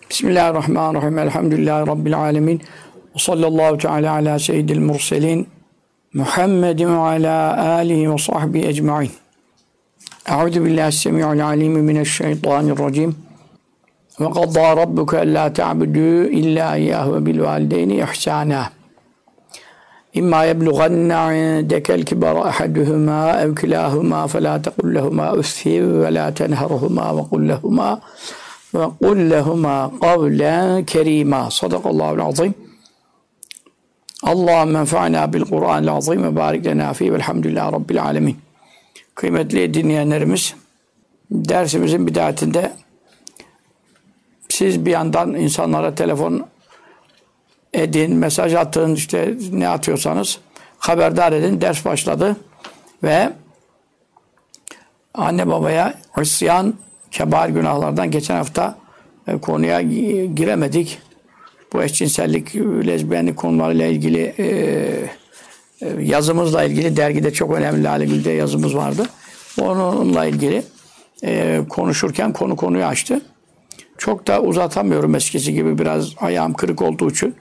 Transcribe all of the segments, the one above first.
Bismillahirrahmanirrahim. Elhamdülillahi Rabbil alemin. Ve sallallahu teala ala seyyidil murselin. Muhammedin ve ala alihi ve sahbihi ecma'in. Euzu billahi semi'ul alim mineşşeytanirracim. Ve qaddâ rabbuke ellâ ta'budu illâ iyyâhu ve bil valideyni ihsâna. İmmâ yeblughanna indekel kibara ahaduhuma ev kilâhuma felâ tekul lehumâ uffin ve lâ tenherhumâ ve kul lehumâ kavlen kerîmâ. Sadakallâhu'l azîm. Allahümme enfa'nâ bil Kur'ânil azîm ve bârik lenâ fîh velhamdülillâhi rabbil âlemin. Kıymetli dinleyenlerimiz, dersimizin bidayetinde siz bir yandan insanlara telefon edin, mesaj atın, işte ne atıyorsanız haberdar edin. Ders başladı ve anne babaya isyan, kebair günahlardan geçen hafta konuya giremedik. Bu eşcinsellik, lezbiyenlik konularıyla ilgili yazımızla ilgili dergide çok önemli Lale Gül'de yazımız vardı. Onunla ilgili konuşurken konuyu açtı. Çok da uzatamıyorum eskisi gibi, biraz ayağım kırık olduğu için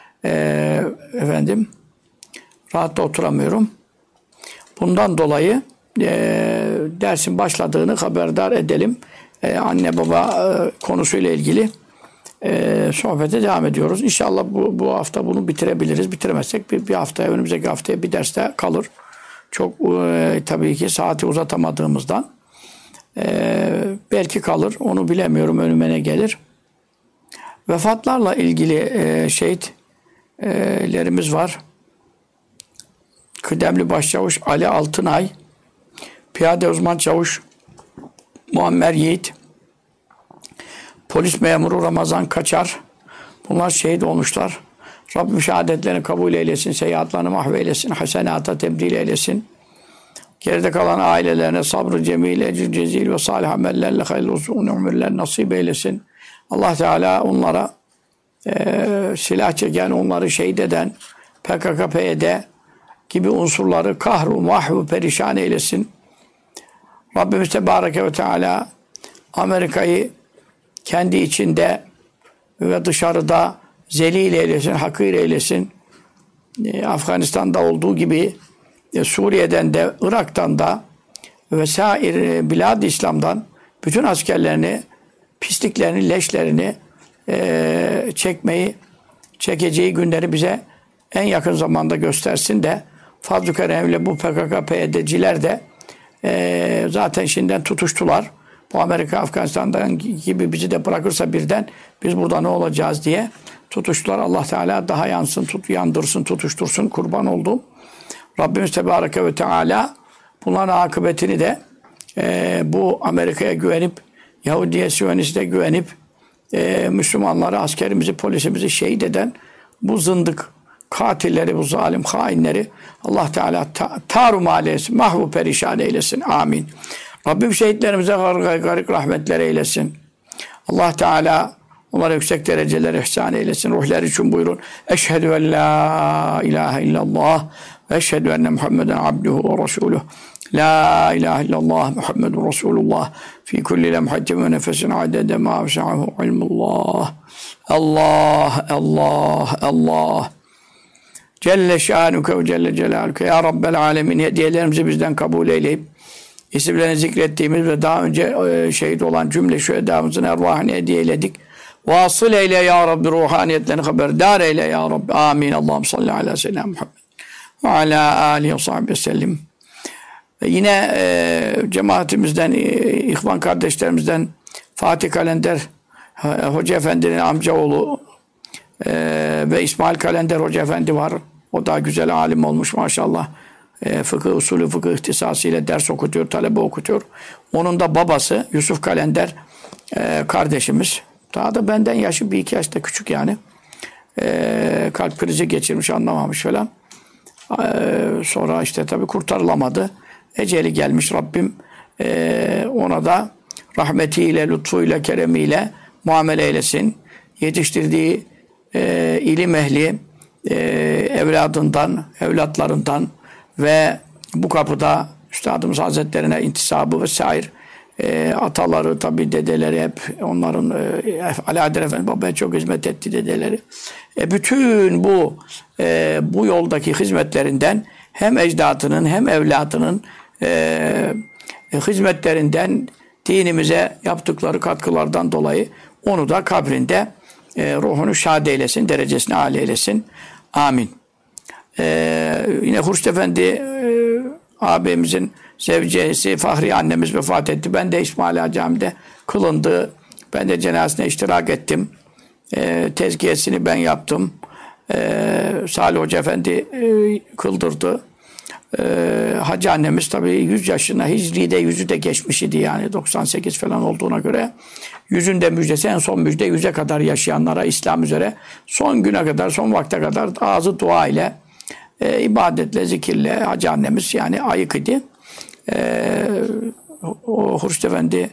rahat da oturamıyorum. Bundan dolayı dersin başladığını haberdar edelim. Anne baba konusuyla ilgili sohbete devam ediyoruz. İnşallah bu hafta bunu bitirebiliriz. Bitiremezsek bir haftaya, önümüzdeki haftaya bir derste kalır. Çok tabii ki saati uzatamadığımızdan belki kalır. Onu bilemiyorum, önüme ne gelir. Vefatlarla ilgili şehitlerimiz var. Kıdemli Başçavuş Ali Altınay, Piyade Uzman Çavuş Muammer Yiğit, Polis Memuru Ramazan Kaçar. Bunlar şehit olmuşlar. Rabbim şehadetlerini kabul eylesin, seyyiatlarını mahveylesin, hasenata tebdil eylesin. Geride kalan ailelerine sabrı cemil, ecr cezil ve salih amellerle hayırlı uzun ömürler nasip eylesin. Allah Teala onlara silah çeken, onları şehit eden, PKK, PYD gibi unsurları kahru, mahvu, perişan eylesin. Rabbimiz Tebareke ve Teala Amerika'yı kendi içinde ve dışarıda zelil eylesin, hakir eylesin. Afganistan'da olduğu gibi Suriye'den de, Irak'tan da vesaire Bilad-ı İslam'dan bütün askerlerini, pisliklerini, leşlerini çekeceği günleri bize en yakın zamanda göstersin de fazl-ı keremle bu PKK, PYD'ciler de zaten şimdiden tutuştular. Bu Amerika, Afganistan'dan gibi bizi de bırakırsa birden biz burada ne olacağız diye tutuştular. Allah Teala daha yansın, yandırsın, tutuştursun, kurban oldum. Rabbimiz Tebareke ve Teala bunların akıbetini de bu Amerika'ya güvenip, Yahudiye, Siyonist'e güvenip Müslümanları, askerimizi, polisimizi şehit eden bu zındık katilleri, bu zalim hainleri Allah Teala tarum eylesin, mahvu perişan eylesin. Amin. Rabbim şehitlerimize garik rahmetler eylesin. Allah Teala onlara yüksek dereceler ihsan eylesin. Ruhları için buyurun. Eşhedü en la ilahe illallah ve eşhedü enne Muhammeden abduhu ve resuluh. La ilahe illallah Muhammedun Resulullah fi kulli lemhatin ve nefesin adede ma vesahu ilmullah. Allah, Allah, Allah. Celle şanuke ve celle celaluke. Ya Rabbel alemin, hediyelerimizi bizden kabul eyleyip isimlerini zikrettiğimiz ve daha önce şehit olan cümle şühedamızın ervahını hediye eyledik. Vasıl eyle ya Rabbi, ruhaniyetlerini haberdar eyle ya Rabbi. Amin. Allahümme salli ala seyyidina Muhammed ve ala alihi ve sahbihi sellem. Yine cemaatimizden, ihvan kardeşlerimizden Fatih Kalender Hoca Efendi'nin amcaoğlu ve İsmail Kalender Hoca Efendi var. O da güzel alim olmuş maşallah. Fıkıh usulü, fıkıh ihtisasıyla ders okutuyor, talebe okutuyor. Onun da babası Yusuf Kalender kardeşimiz. Daha da benden yaşı bir iki yaşta küçük yani. Kalp krizi geçirmiş, anlamamış falan. Sonra işte tabii kurtarılamadı. Eceli gelmiş. Rabbim ona da rahmetiyle, lütfuyla, keremiyle muamele eylesin. Yetiştirdiği ilim ehli evladından, evlatlarından ve bu kapıda Üstadımız Hazretlerine intisabı vesaire Ataları tabii dedeleri hep onların Alaeddin Efendi babaya çok hizmet etti dedeleri. Bütün bu yoldaki hizmetlerinden hem ecdadının hem evladının hizmetlerinden dinimize yaptıkları katkılardan dolayı onu da kabrinde ruhunu şad eylesin, derecesini âli eylesin. Amin. Yine Hurşit Efendi ağabeyimizin zevcesi Fahriye annemiz vefat etti. Ben de İsmaila Camii'de kılındı. Ben de cenazesine iştirak ettim. Tezkiyesini ben yaptım. Salih Hoca Efendi kıldırdı. Hacı annemiz tabii 100 yaşına, Hicri'de 100'ü de geçmiş idi yani 98 falan olduğuna göre. 100'ün de müjdesi, en son müjde 100'e kadar yaşayanlara İslam üzere son güne kadar, son vakte kadar ağzı dua ile, ibadetle, zikirle Hacı annemiz yani ayık idi. O Hurşit Efendi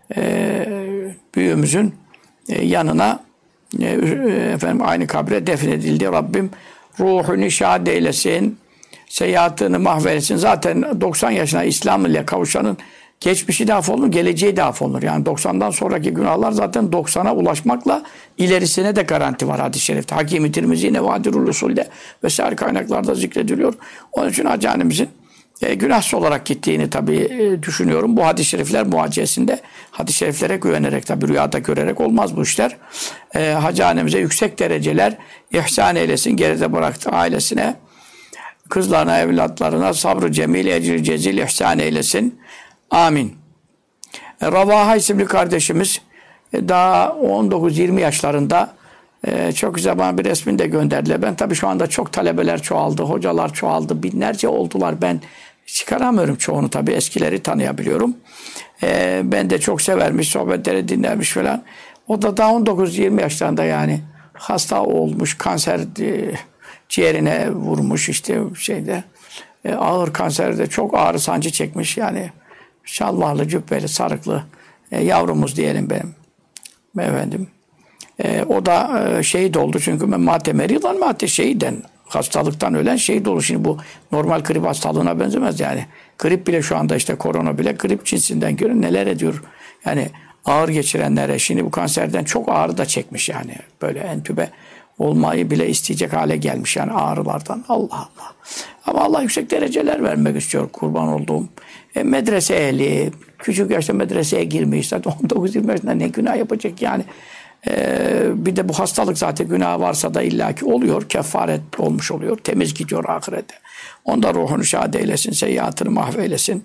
büyüğümüzün yanına efendim aynı kabre defnedildi. Rabbim ruhunu şad eylesin, seyahatini mahveylesin. Zaten 90 yaşına İslam ile kavuşanın geçmişi de affolunur, geleceği de affolunur. Yani 90'dan sonraki günahlar zaten 90'a ulaşmakla ilerisine de garanti var hadis-i şerifte. Hakim-i Tirmizi, Nevadirul Usul'de vesaire kaynaklarda zikrediliyor. Onun için Hacı annemizin günahsız olarak gittiğini tabii düşünüyorum. Bu hadis-i şerifler muhacesinde hadis-i şeriflere güvenerek tabii rüyada görerek olmaz bu işler. Hacı annemize yüksek dereceler ihsan eylesin, geride bıraktı ailesine, kızlarına, evlatlarına sabrı cemil, ecri cezil ihsan eylesin. Amin. Ravaha isimli kardeşimiz daha 19-20 yaşlarında çok güzel bana bir resmini de gönderdiler. Ben tabii şu anda çok talebeler çoğaldı, hocalar çoğaldı, binlerce oldular. Ben çıkaramıyorum çoğunu tabii, eskileri tanıyabiliyorum. Ben de çok severmiş, sohbetleri dinlermiş falan. O da daha 19-20 yaşlarında yani hasta olmuş, kanser ciğerine vurmuş işte şeyde. Ağır kanserde çok ağrı sancı çekmiş yani. Şallahlı, cübbeli, sarıklı yavrumuz diyelim benim. Efendim. O da şehit oldu çünkü matemeridan mate şehiden, hastalıktan ölen şehit olur. Şimdi bu normal grip hastalığına benzemez yani. Grip bile şu anda işte korona bile grip cinsinden görün neler ediyor. Yani ağır geçirenlere şimdi bu kanserden çok ağrı da çekmiş yani. Böyle entübe olmayı bile isteyecek hale gelmiş yani ağrılardan. Allah Allah. Ama Allah yüksek dereceler vermek istiyor kurban olduğum. Medrese ehli, küçük yaşta medreseye girmiş. Zaten 19-20 yaşında ne günah yapacak yani. Bir de bu hastalık zaten günah varsa da illaki oluyor. Kefaret olmuş oluyor. Temiz gidiyor ahirete. Onda ruhunu şad eylesin, seyyiatını mahveylesin.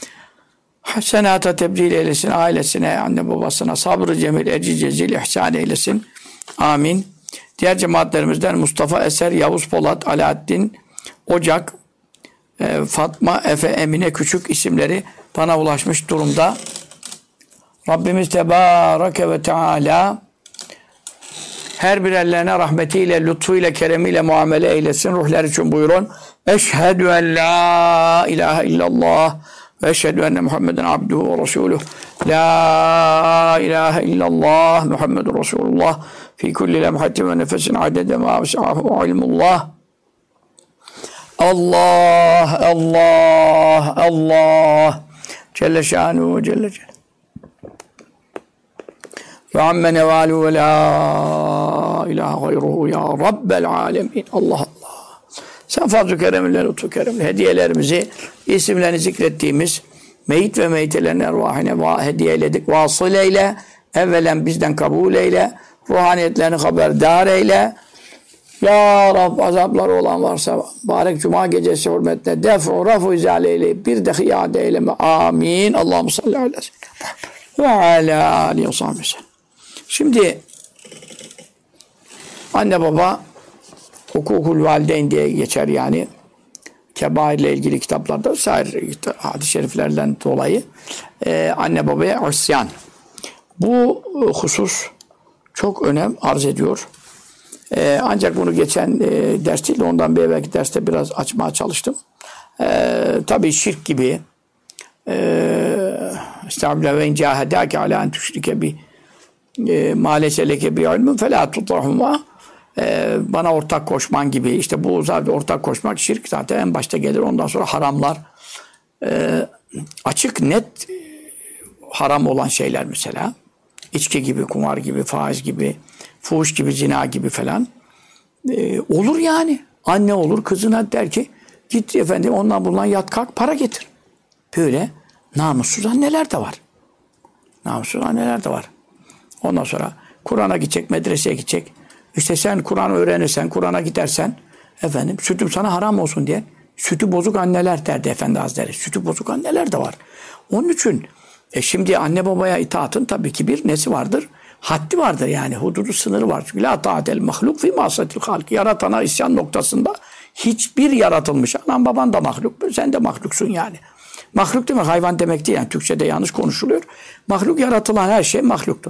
Hasenata tebdil eylesin, ailesine, anne babasına sabrı cemil, ecri cezil, ihsan eylesin. Amin. Diğer cemaatlerimizden Mustafa Eser, Yavuz Polat, Alaaddin Ocak, Fatma Efe, Emine Küçük isimleri bana ulaşmış durumda. Rabbimiz Tebareke ve Teala her birerlerine rahmetiyle, lütfuyla, keremiyle muamele eylesin. Ruhlar için buyurun. Eşhedü en la ilahe illallah ve eşhedü enne Muhammeden abduhu ve resuluh. La ilahe illallah Muhammedun Resulullah fi kulli lemhatin ve nefesin adede ma vesi'ahu ilmullah. Allah, Allah, Allah Celle şanuhu ve Celle Celle. Ve amme nevalu ve la ilahe gayruhu ya Rabbel alemin. Allah Allah. Sen fazl-ı keremle, lütfu keremle hediyelerimizi, isimlerini zikrettiğimiz meyit ve meyitelerin ervahine hediye eyledik. Vasıl eyle, evvelen bizden kabul eyle, ruhaniyetlerini haberdar eyle. Ya Rab, azapları olan varsa barek cuma gecesi hürmetine def'u rafu izale eyleyip bir de hıyade eyleme. Amin. Allahu salli ala ve ala aleyhi ve sellem. Şimdi anne baba hukukul valideyn diye geçer yani. Kebairle ilgili kitaplarda sair hadis-i şeriflerden dolayı anne babaya isyan. Bu husus çok önem arz ediyor. Ancak bunu geçen ders değil, ondan bir evvelki derste biraz açmaya çalıştım. Tabii şirk gibi estağfirullah ve incahedâke alâ en tüşrike bi mâ leyse leke bi ilmun felâ tut'ahumâ, bana ortak koşman gibi. İşte bu zaten ortak koşmak şirk zaten en başta gelir. Ondan sonra haramlar açık net haram olan şeyler mesela. İçki gibi, kumar gibi, faiz gibi, fuhuş gibi, zina gibi falan. Olur yani. Anne olur kızına der ki git efendim ondan bundan yat kalk para getir. Böyle namussuz anneler de var. Namussuz anneler de var. Ondan sonra Kur'an'a gidecek, medreseye gidecek. İşte sen Kur'an öğrenirsen, Kur'an'a gidersen efendim sütüm sana haram olsun diye sütü bozuk anneler derdi Efendi Hazretleri. Sütü bozuk anneler de var. Onun için şimdi anne babaya itaatın tabii ki bir nesi vardır? Haddi vardır yani. Hududu sınırı var. Çünkü la ta'atel mahluk fi masatil halk. Yaratana isyan noktasında hiçbir yaratılmış. Anan baban da mahluk. Sen de mahluksun yani. Mahluk demek hayvan demek değil. Yani Türkçe'de yanlış konuşuluyor. Mahluk yaratılan her şey mahluktur.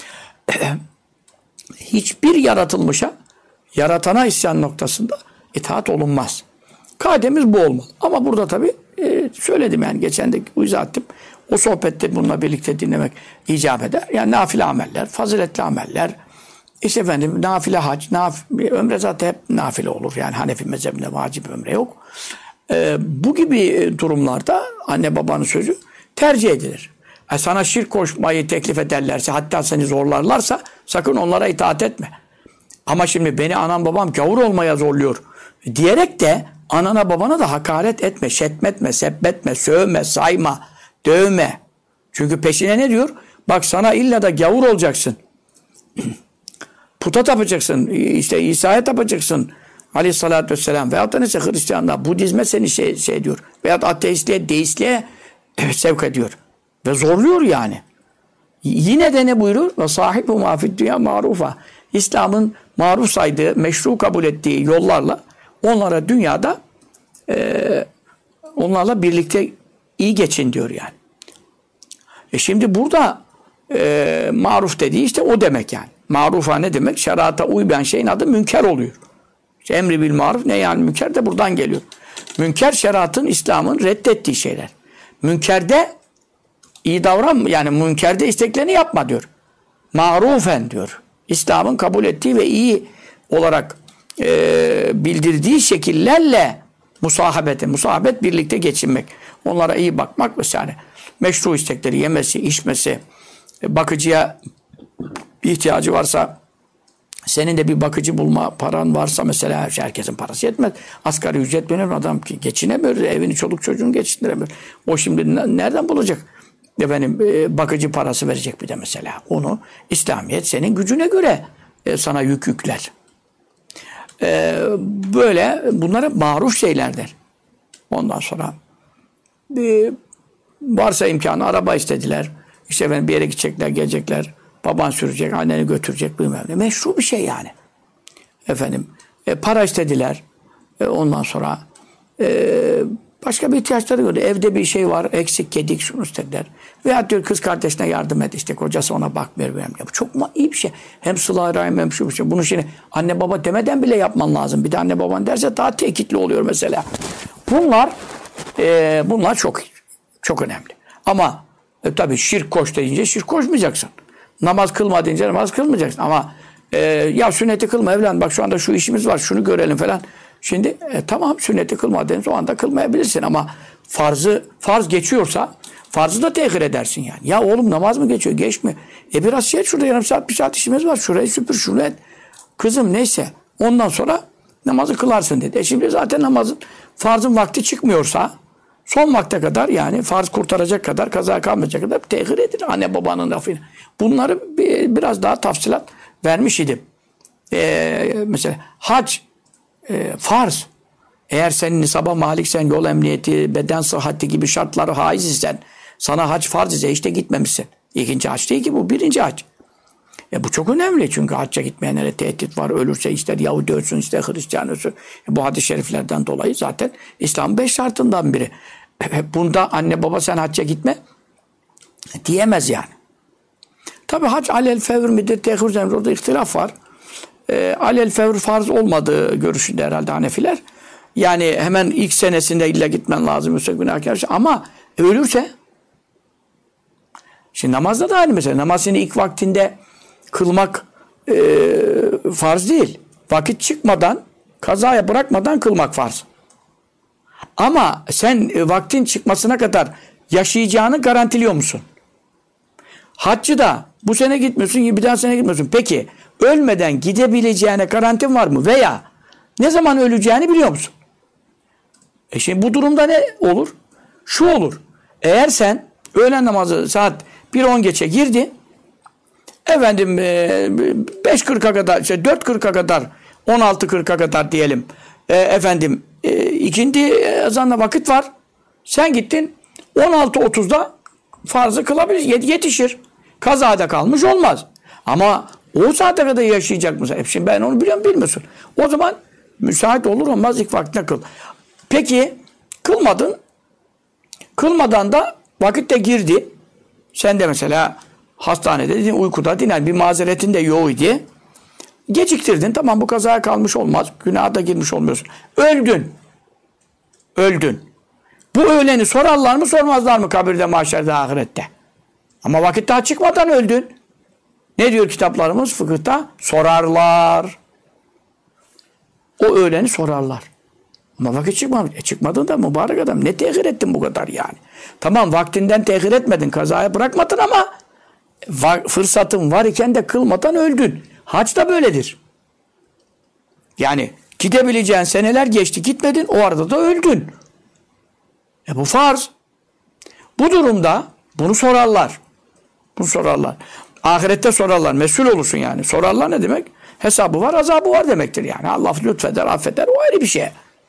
Hiçbir yaratılmışa yaratana isyan noktasında itaat olunmaz. Kaidemiz bu olmalı. Ama burada tabii söyledim yani geçen de izah ettim. O sohbette bununla birlikte dinlemek icap eder. Yani nafile ameller, faziletli ameller, işte efendim nafile hac, ömre zaten hep nafile olur. Yani Hanefi mezhebinde vacip ömre yok. Bu gibi durumlarda anne babanın sözü tercih edilir. Sana şirk koşmayı teklif ederlerse, hatta seni zorlarlarsa sakın onlara itaat etme. Ama şimdi beni anam babam gavur olmaya zorluyor diyerek de anana babana da hakaret etme, şetmetme, sebbetme, sövme, sayma, dövme. Çünkü peşine ne diyor? Bak sana illa da gavur olacaksın. Puta tapacaksın, işte İsa'ya tapacaksın. Aleyhissalatü vesselam. Veyahut da neyse Hristiyanlar, Budizme seni şey diyor. Veyahut ateistliğe, deistliğe sevk ediyor. Ve zorluyor yani. Yine de ne buyurur? Ve sahibu mafid dünya marufa. İslam'ın maruf saydığı, meşru kabul ettiği yollarla onlara dünyada onlarla birlikte iyi geçin diyor yani. Şimdi burada maruf dediği işte o demek yani. Marufa ne demek? Şerata uymayan şeyin adı münker oluyor. İşte emri bil maruf ne yani münker de buradan geliyor. Münker şeriatın, İslam'ın reddettiği şeyler. Münkerde iyi davranma yani münkerde isteklerini yapma diyor. Marufen diyor. İslam'ın kabul ettiği ve iyi olarak bildirdiği şekillerle musahebet birlikte geçinmek. Onlara iyi bakmak vesaire. Meşru istekleri yemesi, içmesi, bakıcıya ihtiyacı varsa senin de bir bakıcı bulma paran varsa mesela herkesin parası yetmez. Asgari ücret benim adam ki geçinemiyor. Evini çoluk çocuğunu geçindiremiyor. O şimdi nereden bulacak? Efendim bakıcı parası verecek bir de mesela. Onu İslamiyet senin gücüne göre sana yükler. Böyle bunlara maruf şeylerdir. Ondan sonra varsa imkanı araba istediler. İşte efendim bir yere gidecekler, gelecekler. Baban sürecek, anneni götürecek bilmem ne. Meşru bir şey yani. Efendim para istediler. Ondan sonra başka bir ihtiyaçları gördü. Evde bir şey var, eksik, gedik, şunu istediler. Veya diyor kız kardeşine yardım et. İşte kocası ona bakmıyor. Bu çok iyi bir şey. Hem sıla-i rahim hem şu bir şey. Bunu şimdi anne baba demeden bile yapman lazım. Bir de anne baban derse daha tekitli oluyor mesela. Bunlar çok önemli. Ama tabii şirk koş deyince şirk koşmayacaksın. Namaz kılma deyince namaz kılmayacaksın. Ama ya sünneti kılma evlen. Bak şu anda şu işimiz var. Şunu görelim falan. Şimdi tamam sünneti kılma dediniz. O anda kılmayabilirsin ama farz geçiyorsa farzı da tehir edersin yani. Ya oğlum namaz mı geçiyor? Geçmiyor. Biraz şurada yarım saat bir saat işimiz var. Şurayı süpür şunu et. Kızım neyse. Ondan sonra namazı kılarsın dedi. Şimdi zaten farzın vakti çıkmıyorsa son vakte kadar yani farz kurtaracak kadar kaza kalmayacak kadar tehir edilir anne babanın lafıyla. Bunları biraz daha tafsilat vermiş idim. Mesela hac farz. Eğer sen nisaba maliksen, yol emniyeti, beden sıhhati gibi şartları haiz isen, sana hac farz ise işte gitmemişsin. İkinci hac değil ki bu, birinci hac. Bu çok önemli çünkü hacca gitmeyenlere tehdit var. Ölürse ister Yahudi ölsün, ister Hristiyan ölsün. Bu hadis-i şeriflerden dolayı zaten İslam'ın 5 şartından biri. Bunda anne baba sen hacca gitme diyemez yani. Tabi hac alel fevr midir, tehir emri, orada ihtilaf var. Alel fevr farz olmadığı görüşünde herhalde Hanefiler. Yani hemen ilk senesinde illa gitmen lazım. Yoksa günahkar. Ama ölürse şimdi namazda da aynı mesela. Namazını ilk vaktinde kılmak farz değil. Vakit çıkmadan, kazaya bırakmadan kılmak farz. Ama sen vaktin çıkmasına kadar yaşayacağını garantiliyor musun? Haccı da bu sene gitmiyorsun, bir daha sene gitmiyorsun. Peki ölmeden gidebileceğine garantin var mı? Veya ne zaman öleceğini biliyor musun? Şimdi bu durumda ne olur? Şu olur. Eğer sen öğlen namazı saat 1:10 geçe girdi. Efendim 5:40'a kadar, 4:40'a kadar, 16:40'a kadar diyelim. Efendim ikindi ezanla vakit var. Sen gittin 16:30'da farzı kılabilir, yetişir. Kazada kalmış olmaz. Ama o saate kadar yaşayacak mısın? Şimdi ben onu biliyorum, bilmiyorsun. O zaman müsait olur olmaz ilk vaktine kıl. Peki kılmadın. Kılmadan da vakit de girdi. Sen de mesela hastanede uykuda dinlen, bir mazeretin de yok idi. Geciktirdin. Tamam, bu kazaya kalmış olmaz. Günaha da girmiş olmuyorsun. Öldün. Öldün. Bu öleni sorarlar mı sormazlar mı kabirde, mahşerde, ahirette? Ama vakit daha çıkmadan öldün. Ne diyor kitaplarımız fıkıhta? Sorarlar. O öleni sorarlar. Ama vakit çıkmamış. Çıkmadın da mübarek adam. Ne tehir ettin bu kadar yani? Tamam, vaktinden tehir etmedin. Kazaya bırakmadın ama fırsatın var iken de kılmadan öldün. Hac da böyledir. Yani gidebileceğin seneler geçti, gitmedin. O arada da öldün. Bu farz. Bu durumda bunu sorarlar. Bunu sorarlar. Ahirette sorarlar. Mesul olursun yani. Sorarlar ne demek? Hesabı var, azabı var demektir yani. Allah lütfeder, affeder. O ayrı bir şey.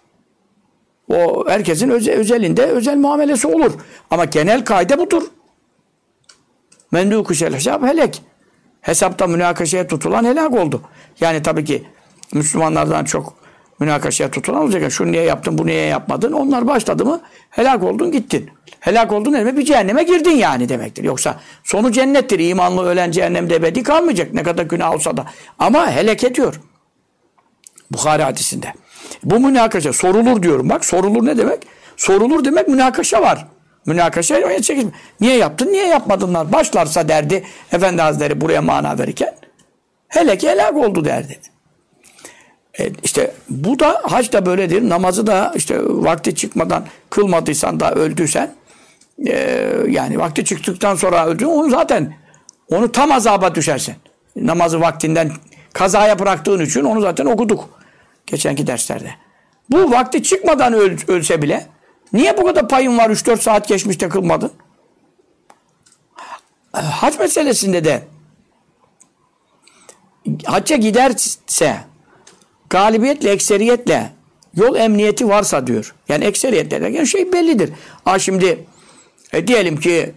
O herkesin özelinde özel muamelesi olur. Ama genel kaide budur. Mendûkuşel hesab helek. Hesapta münakaşaya tutulan helak oldu. Yani tabii ki Müslümanlardan çok münakaşaya tutulan olacak. Şunu niye yaptın, bu niye yapmadın? Onlar başladı mı helak oldun, gittin. Helak oldun demek bir cehenneme girdin yani demektir. Yoksa sonu cennettir. İmanlı ölen cehennemde ebedi kalmayacak. Ne kadar günah olsa da. Ama helak ediyor. Bukhari hadisinde. Bu münakaşa sorulur diyorum. Bak sorulur ne demek? Sorulur demek münakaşa var. Münakaşa niye yaptın, niye yapmadınlar? Başlarsa derdi Efendi Hazretleri buraya mana verirken helak oldu derdi. İşte bu da hac da böyledir. Namazı da işte vakti çıkmadan kılmadıysan da öldüysen yani vakti çıktıktan sonra öldün, onu tam azaba düşersin. Namazı vaktinden kazaya bıraktığın için onu zaten okuduk geçenki derslerde. Bu vakti çıkmadan ölse bile niye bu kadar payın var, 3-4 saat geçmiş de kılmadın? Hac meselesinde de hacca giderse galibiyetle, ekseriyetle yol emniyeti varsa diyor. Yani ekseriyetle derken şey bellidir. Şimdi diyelim ki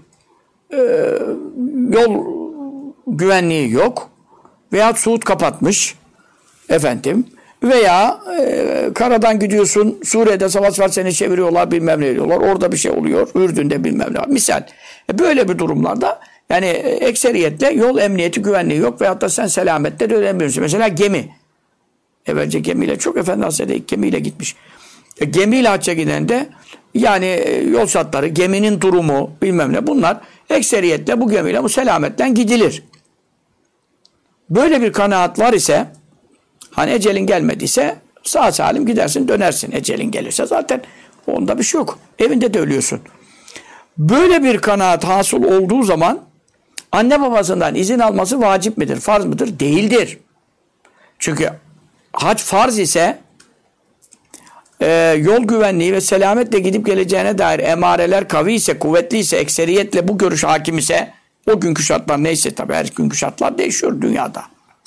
yol güvenliği yok veya Suud kapatmış efendim veya karadan gidiyorsun, Suriye'de savaş var, seni çeviriyorlar, bilmem ne diyorlar. Orada bir şey oluyor. Ürdün'de bilmem ne var. Misal. Böyle bir durumlarda yani ekseriyetle yol emniyeti, güvenliği yok veyahut da sen selametle de öğrenmiyorsun. Mesela gemi. Evvelce gemiyle, çok Efendi Hazretleri gemiyle gitmiş. Gemiyle hacca giden de yani yol şartları, geminin durumu bilmem ne, bunlar ekseriyetle bu gemiyle, bu selametle gidilir. Böyle bir kanaat var ise, hani ecelin gelmediyse sağ salim gidersin, dönersin. Ecelin gelirse zaten onda bir şey yok. Evinde de ölüyorsun. Böyle bir kanaat hasıl olduğu zaman anne babasından izin alması vacip midir, farz mıdır? Değildir. Çünkü hac farz ise yol güvenliği ve selametle gidip geleceğine dair emareler kavi ise, kuvvetli ise, ekseriyetle bu görüş hakim ise, o günkü şartlar neyse, tabii her günkü şartlar değişiyor dünyada.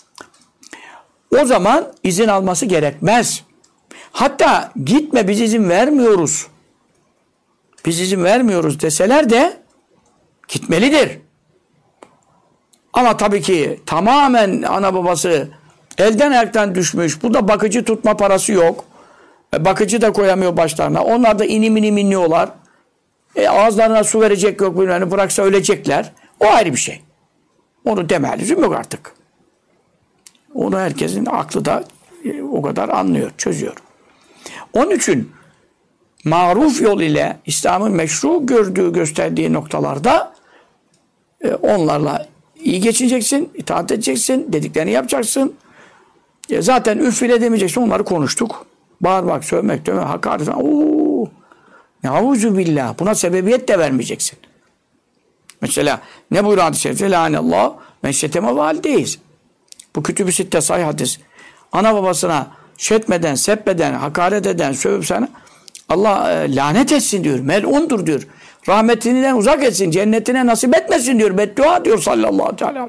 O zaman izin alması gerekmez. Hatta gitme, biz izin vermiyoruz. Biz izin vermiyoruz deseler de gitmelidir. Ama tabii ki tamamen ana babası elden ayaktan düşmüş. Bu da bakıcı tutma parası yok. Bakıcı da koyamıyor başlarına. Onlar da inim inim inliyorlar. Ağızlarına su verecek yok, bilmem, bıraksa ölecekler. O ayrı bir şey. Onu deme lüzum yok artık. Onu herkesin aklı da o kadar anlıyor, çözüyor. Onun için maruf yol ile İslam'ın meşru gösterdiği noktalarda onlarla iyi geçeceksin, itaat edeceksin, dediklerini yapacaksın. Zaten üf bile demeyeceksin, onları konuştuk. Bağırmak, sövmek, dövmek, hakaret. Ne'ûzu billah. Buna sebebiyet de vermeyeceksin. Mesela ne buyuruyor hadis-i şerifte? Lânallâhu men şeteme valideyiz. Bu kütüb-i sitte sahih hadis. Ana babasına şetmeden, seppeden, hakaret eden, sövüp sana Allah lanet etsin diyor. Mel'undur diyor. Rahmetinden uzak etsin. Cennetine nasip etmesin diyor. Beddua diyor sallallahu aleyhi ve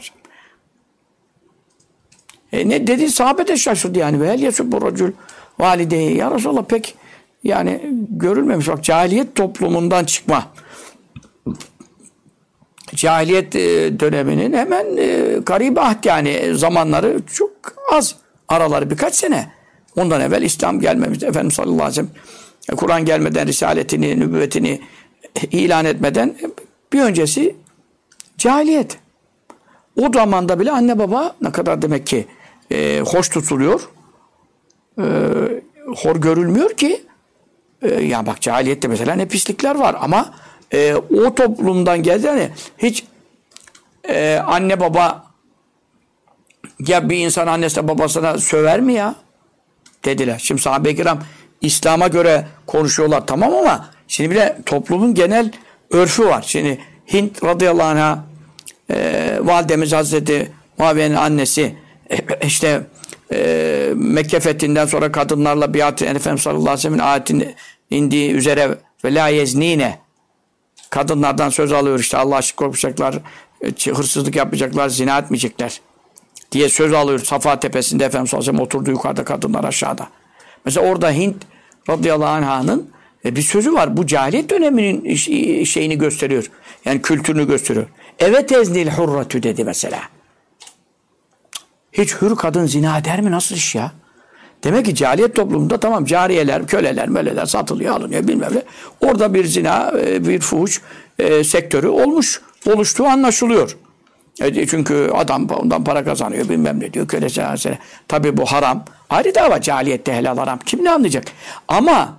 sellem. Ne dedi? Sahabe de şaşırdı yani. Ve hel yesubbu racul valideyi. Ya Resulallah pek yani görülmemiş. Bak cahiliyet toplumundan çıkma. Cahiliyet döneminin hemen garib ahd yani zamanları çok az. Araları birkaç sene. Ondan evvel İslam gelmemişti. Efendimiz sallallahu aleyhi ve sellem Kur'an gelmeden, risaletini, nübüvvetini ilan etmeden bir öncesi cahiliyet. O zamanda bile anne baba ne kadar demek ki hoş tutuluyor, hor görülmüyor ki. Ya bak cahiliyette mesela ne pislikler var ama o toplumdan geldi hani hiç anne baba ya bir insan annesine babasına söver mi ya? Dediler. Şimdi sahabe-i kiram İslam'a göre konuşuyorlar tamam ama şimdi bile toplumun genel örfü var. Şimdi Hint radıyallahu anh'a validemiz Hazreti Muaviye'nin annesi işte Mekke fethinden sonra kadınlarla biat Efendimiz sallallahu aleyhi ve sellem'in ayetinin indiği üzere ve la yeznine kadınlardan söz alıyor işte Allah aşkına korkacaklar, hırsızlık yapmayacaklar, zina etmeyecekler diye söz alıyor. Safa tepesinde Efendimiz sallallahu aleyhi ve sellem oturdu yukarıda kadınlar aşağıda. Mesela orada Hint radıyallahu anh'ın bir sözü var. Bu cahiliyet döneminin şeyini gösteriyor. Yani kültürünü gösteriyor. Evet eznil hurratü dedi mesela. Hiç hür kadın zina eder mi? Nasıl iş ya? Demek ki cahiliyet toplumunda tamam cariyeler, köleler, möleler satılıyor, alınıyor bilmem ne. Orada bir zina, bir fuhuş sektörü oluştuğu anlaşılıyor. Çünkü adam ondan para kazanıyor bilmem ne diyor. Kölesi mesela. Tabii bu haram. Ayrı dava cahiliyette helal haram. Kim ne anlayacak? Ama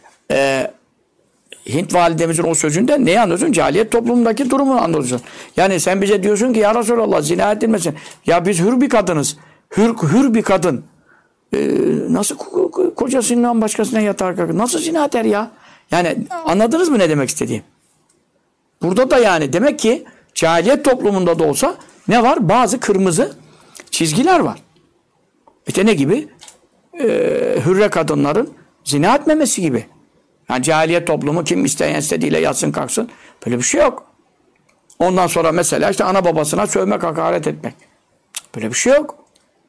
Hint validemizin o sözünden neyi anlıyorsun? Cahiliyet toplumundaki durumunu anlıyorsun. Yani sen bize diyorsun ki ya Resulallah zina edilmesin. Ya biz hür bir kadınız. Hür bir kadın. Nasıl kocasından başkasına yatar kalkar? Nasıl zina eder ya? Yani anladınız mı ne demek istediğim? Burada da yani demek ki cahiliyet toplumunda da olsa ne var? Bazı kırmızı çizgiler var. İşte ne gibi? Hürre kadınların zina etmemesi gibi. Yani cahiliyet toplumu kim isteyen istediğiyle yatsın kalksın. Böyle bir şey yok. Ondan sonra mesela işte ana babasına sövmek, hakaret etmek. Böyle bir şey yok.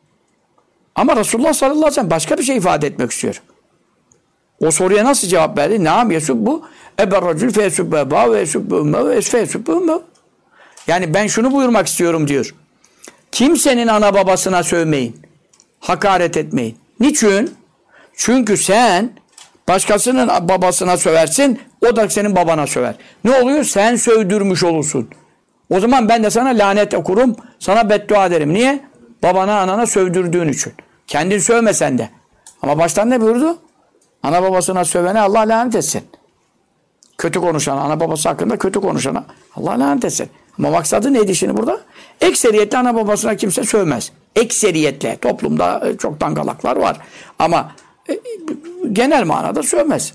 Ama Resulullah sallallahu aleyhi ve sellem başka bir şey ifade etmek istiyor. O soruya nasıl cevap verdi? Naam yesubbu eberracül fe yesubbu eba ve yesubbu ümme ve fe yesubbu ümme. Yani ben şunu buyurmak istiyorum diyor. Kimsenin ana babasına sövmeyin. Hakaret etmeyin. Niçin? Çünkü sen başkasının babasına söversin, o da senin babana söver. Ne oluyor? Sen sövdürmüş olursun. O zaman ben de sana lanet okurum, sana beddua ederim. Niye? Babana, anana sövdürdüğün için. Kendin sövmesen de. Ama baştan ne buyurdu? Ana babasına sövene Allah lanet etsin. Kötü konuşana, ana babası hakkında kötü konuşana Allah lanet etsin. Ama maksadı neydi şimdi burada? Ekseriyetle ana babasına kimse sövmez. Ekseriyetle. Toplumda çok dangalaklar var. Ama genel manada sövmez.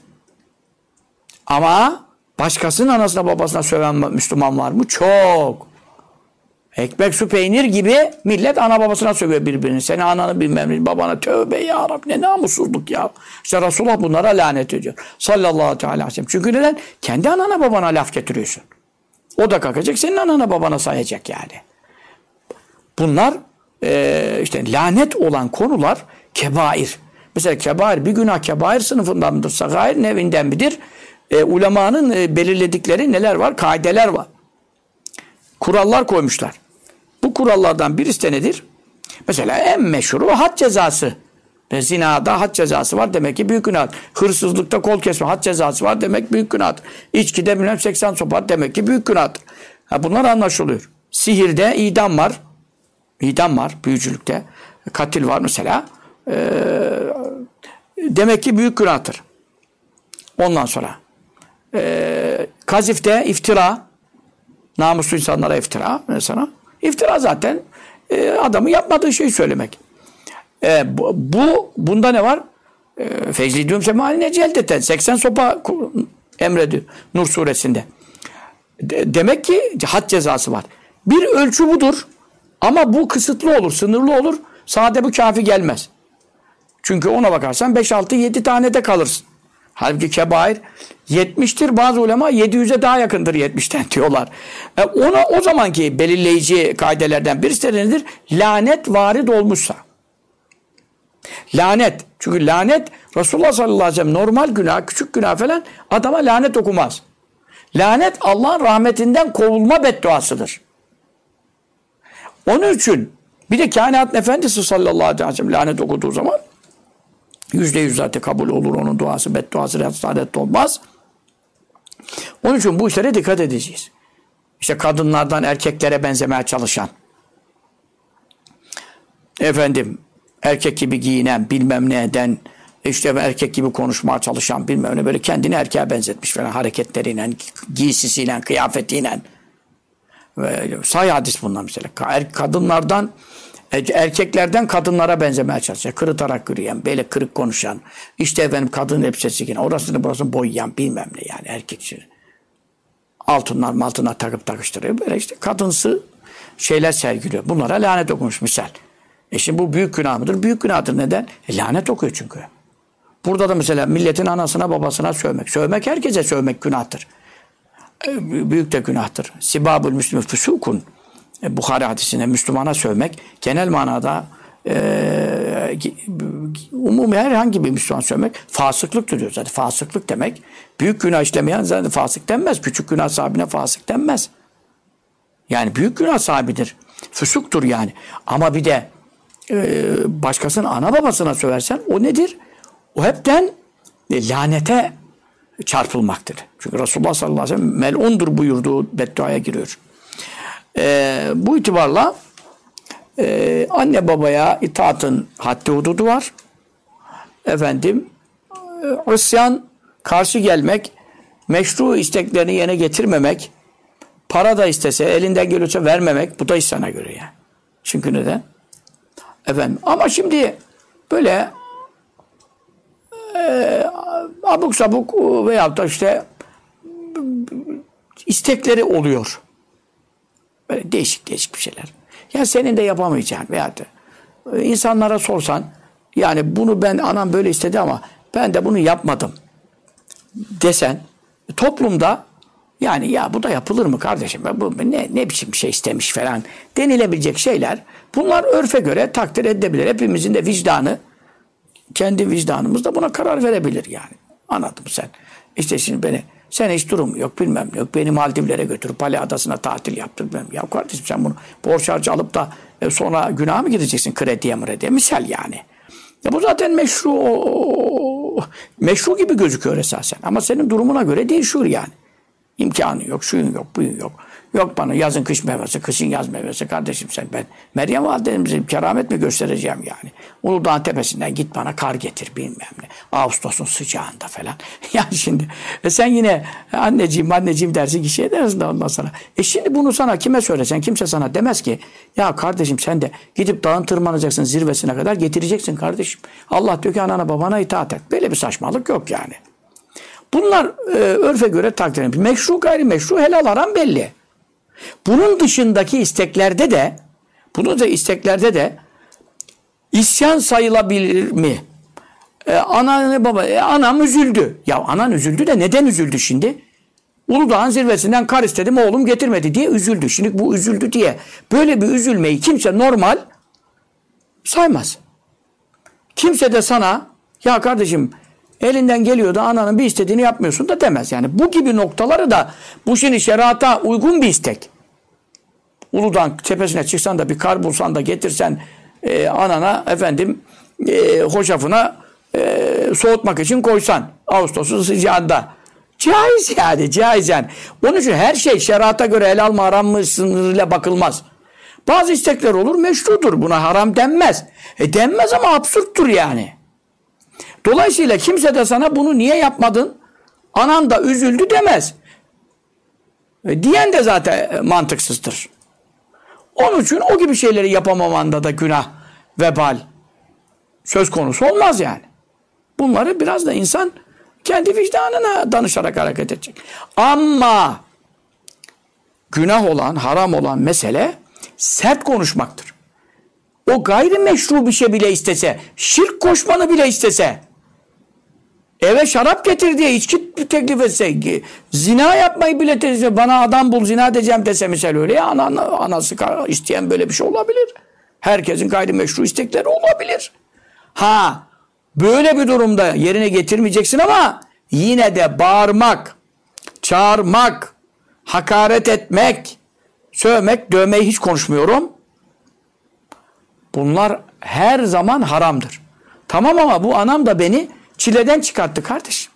Ama başkasının anasına babasına söven Müslüman var mı? Çok. Ekmek, su, peynir gibi millet ana babasına sövüyor birbirini. Seni ananı bilmem ne, babana tövbe ya Rabbi ne namussuzluk ya. İşte Resulullah bunlara lanet ediyor. Sallallahu aleyhi ve sellem. Çünkü neden? Kendi anana babana laf getiriyorsun. O da kalkacak senin anana babana sayacak yani. Bunlar işte lanet olan konular kebair. Mesela kebair bir günah kebair sınıfından mıdır? Sagair nevinden midir? Ulemanın belirledikleri neler var? Kaideler var. Kurallar koymuşlar. Bu kurallardan birisi de nedir? Mesela en meşhuru had cezası. Zinada had cezası var demek ki büyük günah. Hırsızlıkta kol kesme had cezası var demek büyük günah. İçkide bilmem 80 sopa demek ki büyük günah. Bunlar anlaşılıyor. Sihirde idam var. İdam var büyücülükte. Katil var mesela. Demek ki büyük günahtır. Ondan sonra kazifte iftira, namuslu insanlara iftira mesela. İftira zaten adamın yapmadığı şeyi söylemek. Bunda ne var? Feclidüm semaline celdeten 80 sopa emrediyor Nur suresinde. Demek ki had cezası var. Bir ölçü budur. Ama bu kısıtlı olur, sınırlı olur. Sade bu kafi gelmez. Çünkü ona bakarsan 5, 6, 7 tane de kalırsın. Halbuki kebair 70'tir. Bazı ulema 700'e daha yakındır 70'ten diyorlar. Ona o zamanki belirleyici kaidelerden birisi de nedir? Lanet varid olmuşsa. Lanet. Çünkü lanet Resulullah sallallahu aleyhi ve sellem normal günah, küçük günah falan adama lanet okumaz. Lanet Allah'ın rahmetinden kovulma bedduasıdır. Onun için bir de kainatın efendisi sallallahu aleyhi ve sellem lanet okuduğu zaman %100 zaten kabul olur onun duası, bedduası, saadet olmaz. Onun için bu işlere dikkat edeceğiz. İşte kadınlardan erkeklere benzemeye çalışan, efendim erkek gibi giyinen, bilmem ne eden, işte erkek gibi konuşmaya çalışan, bilmem ne, böyle kendini erkeğe benzetmiş falan hareketleriyle, giysisiyle, kıyafetiyle. Sahih hadis bunlar mesela. Kadınlardan, erkeklerden kadınlara benzemeye çalışan, kırıtarak yürüyen, böyle kırık konuşan, işte efendim kadın elbisesi giyen, orasını burasını boyayan, bilmem ne yani erkek için. Altınlar takıp takıştırıyor. Böyle işte kadınsı şeyler sergiliyor. Bunlara lanet okumuş misal. Şimdi bu büyük günah mıdır? Büyük günahtır. Neden? Lanet okuyor çünkü. Burada da mesela milletin anasına babasına sövmek. Sövmek herkese sövmek günahtır. Büyük de günahtır. Sibabul müslümü füsukun. Buhari hadisine Müslümana sövmek genel manada umumi herhangi bir Müslüman sövmek fasıklıktır diyor zaten. Fasıklık demek büyük günah işlemeyen zaten fasık denmez. Küçük günah sahibine fasık denmez. Yani büyük günah sahibidir. Füsuktur yani. Ama bir de başkasının ana babasına söversen o nedir? O hepten lanete çarpılmaktır. Çünkü Resulullah sallallahu aleyhi ve sellem mel'undur buyurduğu bedduaya giriyor. Bu itibarla anne babaya itaatın haddi hududu var. Efendim isyan, karşı gelmek, meşru isteklerini yerine getirmemek, para da istese, elinden geliyorsa vermemek, bu da isyana göre yani. Çünkü neden? Efendim ama şimdi böyle abuk sabuk veyahut da işte istekleri oluyor. Böyle değişik bir şeyler. Ya senin de yapamayacağın veyahut da insanlara sorsan yani bunu ben anam böyle istedi ama ben de bunu yapmadım desen toplumda yani ya bu da yapılır mı kardeşim? Bu ne biçim bir şey istemiş falan denilebilecek şeyler. Bunlar örfe göre takdir edilebilir. Hepimizin de vicdanı kendi vicdanımız da buna karar verebilir yani. Anladın mı sen? İşte şimdi sen hiç durum yok bilmem ne yok. Beni Maldivlere götürüp Bali Adası'na tatil yaptır. Ya kardeşim sen bunu borç harcı alıp da sonra günaha mı gideceksin krediye mrediye? Misal yani. Ya bu zaten meşru gibi gözüküyor esasen. Ama senin durumuna göre değişiyor yani. İmkanı yok, şuyun yok, buyun yok. Yok bana yazın kış meyvesi, kışın yaz meyvesi. Kardeşim sen ben Meryem Validemize keramet mi göstereceğim yani? Uludağ'ın tepesinden git bana kar getir bilmem ne. Ağustos'un sıcağında falan. Yani şimdi sen yine anneciğim dersin ki şey dersin de ondan sonra. Şimdi bunu sana kime söylesen kimse sana demez ki ya kardeşim sen de gidip dağın tırmanacaksın zirvesine kadar getireceksin kardeşim. Allah diyor ki anana babana itaat et. Böyle bir saçmalık yok yani. Bunlar örfe göre takdir edilir. Meşru gayrimeşru helal haram belli. Bunun dışındaki isteklerde de isyan sayılabilir mi? Anam üzüldü. Ya anan üzüldü de neden üzüldü şimdi? Uludağ'ın zirvesinden kar istedim oğlum getirmedi diye üzüldü. Şimdi bu üzüldü diye böyle bir üzülmeyi kimse normal saymaz. Kimse de sana ya kardeşim elinden geliyor da ananın bir istediğini yapmıyorsun da demez. Yani bu gibi noktaları da bu şimdi şerata uygun bir istek. Uludağ'ın tepesine çıksan da bir kar bulsan da getirsen anana efendim hoşafına soğutmak için koysan Ağustos'un sıcağında. Caiz yani. Onun için her şey şerata göre helal mı haram mı sınırıyla bakılmaz. Bazı istekler olur meşrudur. Buna haram denmez. Denmez ama absürttür yani. Dolayısıyla kimse de sana bunu niye yapmadın? Anan da üzüldü demez. Diyen de zaten mantıksızdır. Onun için o gibi şeyleri yapamamanda da günah, vebal söz konusu olmaz yani. Bunları biraz da insan kendi vicdanına danışarak hareket edecek. Ama günah olan, haram olan mesele sert konuşmaktır. O gayrimeşru bir şey bile istese, şirk koşmanı bile istese, eve şarap getir diye içki teklif etse, zina yapmayı bile teklif, bana adam bul zina edeceğim dese mesela, öyle ya, anası isteyen böyle bir şey olabilir. Herkesin gayrimeşru istekleri olabilir. Ha, böyle bir durumda yerine getirmeyeceksin ama yine de bağırmak, çağırmak, hakaret etmek, sövmek, dövmeyi hiç konuşmuyorum. Bunlar her zaman haramdır. Tamam ama bu anam da beni çileden çıkarttı kardeşim.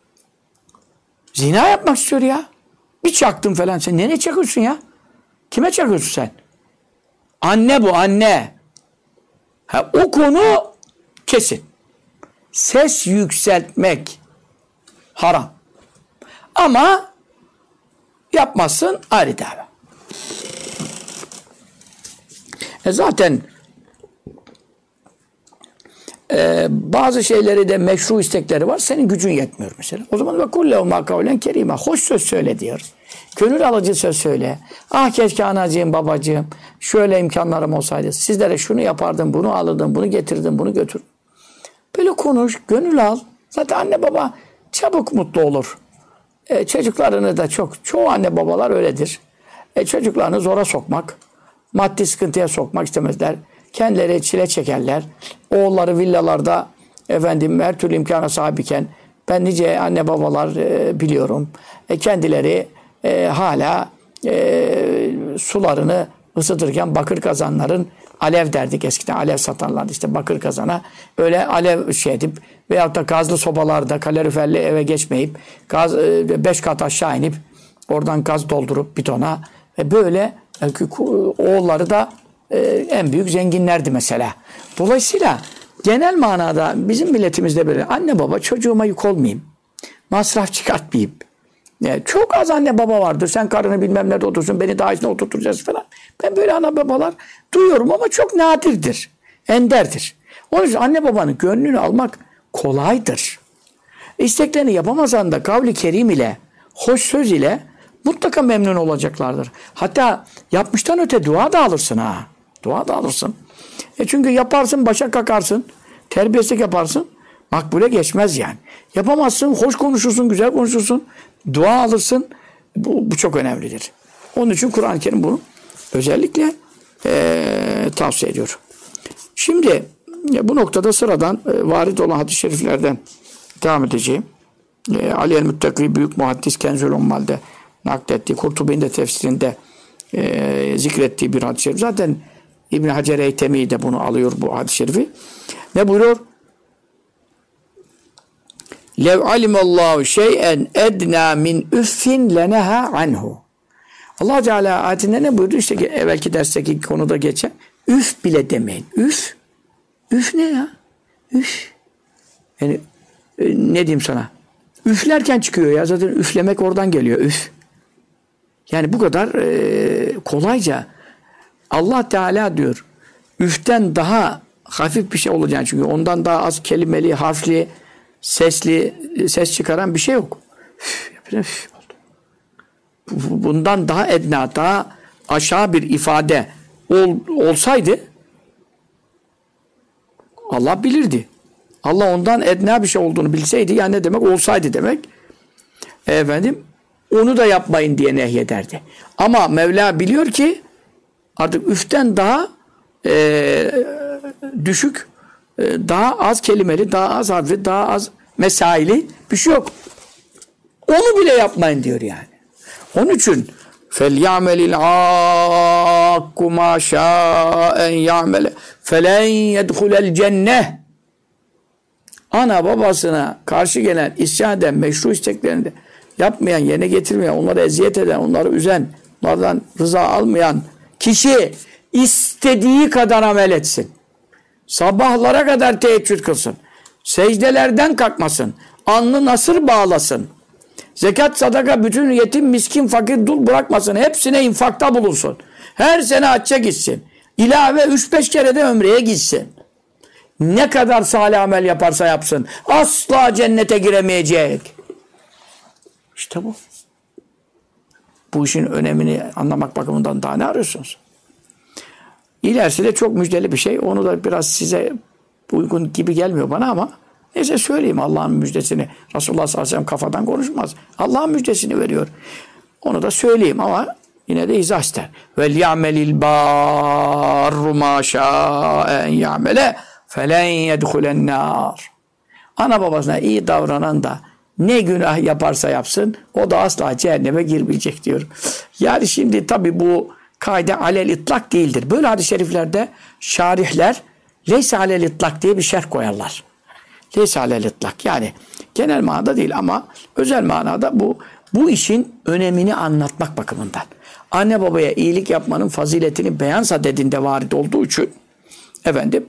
Zina yapmak istiyor ya. Bir çaktın falan. Sen nereye çakıyorsun ya? Kime çakıyorsun sen? Anne bu, anne. Ha, o konu kesin. Ses yükseltmek haram. Ama yapmazsın ayrı dava. Zaten bazı şeyleri de meşru istekleri var. Senin gücün yetmiyor mesela. O zaman kullevma kavlen kerime. Hoş söz söyle diyor. Gönül alıcı söz söyle. Ah keşke anacığım, babacığım şöyle imkanlarım olsaydı. Sizlere şunu yapardım, bunu alırdım, bunu getirdim, bunu götür. Böyle konuş, gönül al. Zaten anne baba çabuk mutlu olur. Çocuklarını da çoğu anne babalar öyledir. Çocuklarını zora sokmak, maddi sıkıntıya sokmak istemezler. Kendileri çile çekerler. Oğulları villalarda her türlü imkana sahibiken ben nice anne babalar biliyorum. Kendileri hala sularını ısıtırken bakır kazanların, alev derdik eskiden, alev satarlardı işte bakır kazana. Öyle alev edip veyahut da gazlı sobalarda kaloriferli eve geçmeyip 5 kat aşağı inip oradan gaz doldurup bitona ve böyle oğulları da en büyük zenginlerdi mesela. Dolayısıyla genel manada bizim milletimizde böyle anne baba çocuğuma yük olmayayım, masraf çıkartmayayım. Yani çok az anne baba vardır. Sen karını bilmem nerede otursun, beni daha içine oturtacağız falan. Ben böyle ana babalar duyuyorum ama çok nadirdir. Enderdir. Onun için anne babanın gönlünü almak kolaydır. İsteklerini yapamazsan da kavli kerim ile, hoş söz ile mutlaka memnun olacaklardır. Hatta yapmıştan öte dua da alırsın ha. Dua da alırsın. Çünkü yaparsın, başa kakarsın, terbiyesizlik yaparsın, makbule geçmez yani. Yapamazsın, hoş konuşursun, güzel konuşursun, dua alırsın. Bu çok önemlidir. Onun için Kur'an-ı Kerim bunu özellikle tavsiye ediyor. Şimdi bu noktada sıradan varid olan hadis-i şeriflerden devam edeceğim. Ali el-Muttaki büyük muhaddis Kenzül Ummal'de naklettiği, Kurtubi'nin de tefsirinde zikrettiği bir hadis-i şerif. Zaten İbn Hacer Eytemi de bunu alıyor, bu hadis-i şerifi. Ne buyuruyor? Lev alimallahu şey'en edna min üffin leneha anhu. Allah Teala ayetinde ne buyurdu? İşte evvelki dersteki konuda geçen. Üf bile demeyin. Üf. Üf ne ya? Üf. Yani ne diyeyim sana? Üflerken çıkıyor ya. Zaten üflemek oradan geliyor. Üf. Yani bu kadar kolayca Allah Teala diyor. Üften daha hafif bir şey olacağını, çünkü ondan daha az kelimeli, harfli, sesli, ses çıkaran bir şey yok. Üf oldu. Bundan daha edna, daha aşağı bir ifade olsaydı Allah bilirdi. Allah ondan edna bir şey olduğunu bilseydi, yani ne demek? Olsaydı demek. Onu da yapmayın diye nehyederdi. Ama Mevla biliyor ki artık üften daha düşük, daha az kelimeli, daha az harfli, daha az mesaili bir şey yok. Onu bile yapmayın diyor yani. Onun için فَلْيَعْمَلِ الْعَاقُّ مَا شَاءَ يَعْمَلَ فَلَنْ يَدْخُلَ الْجَنَّةِ. Ana babasına karşı gelen, isyan eden, meşru isteklerini de yapmayan, yerine getirmeyen, onları eziyet eden, onları üzen, onlardan rıza almayan kişi istediği kadar amel etsin. Sabahlara kadar teheccüd kılsın. Secdelerden kalkmasın. Alnı nasır bağlasın. Zekat, sadaka, bütün yetim, miskin, fakir, dul bırakmasın. Hepsine infakta bulunsun. Her sene hacca gitsin. İlave 3-5 kere de ömreye gitsin. Ne kadar salih amel yaparsa yapsın, asla cennete giremeyecek. İşte bu. Bu işin önemini anlamak bakımından daha ne arıyorsunuz? İlerisi de çok müjdeli bir şey. Onu da biraz size uygun gibi gelmiyor bana ama neyse söyleyeyim Allah'ın müjdesini. Resulullah sallallahu aleyhi ve sellem kafadan konuşmaz. Allah'ın müjdesini veriyor. Onu da söyleyeyim ama yine de izah ister. Vel ya'melil barru ma şa'en ya'mele felen yedhulen nar. Ana babasına iyi davranan da ne günah yaparsa yapsın o da asla cehenneme girmeyecek diyor. Yani şimdi tabi bu kaide alel itlak değildir. Böyle hadis-i şeriflerde şarihler leyse alel itlak diye bir şerh koyarlar. Leyse alel itlak yani genel manada değil ama özel manada bu işin önemini anlatmak bakımından. Anne babaya iyilik yapmanın faziletini beyan sadedinde varid olduğu için efendim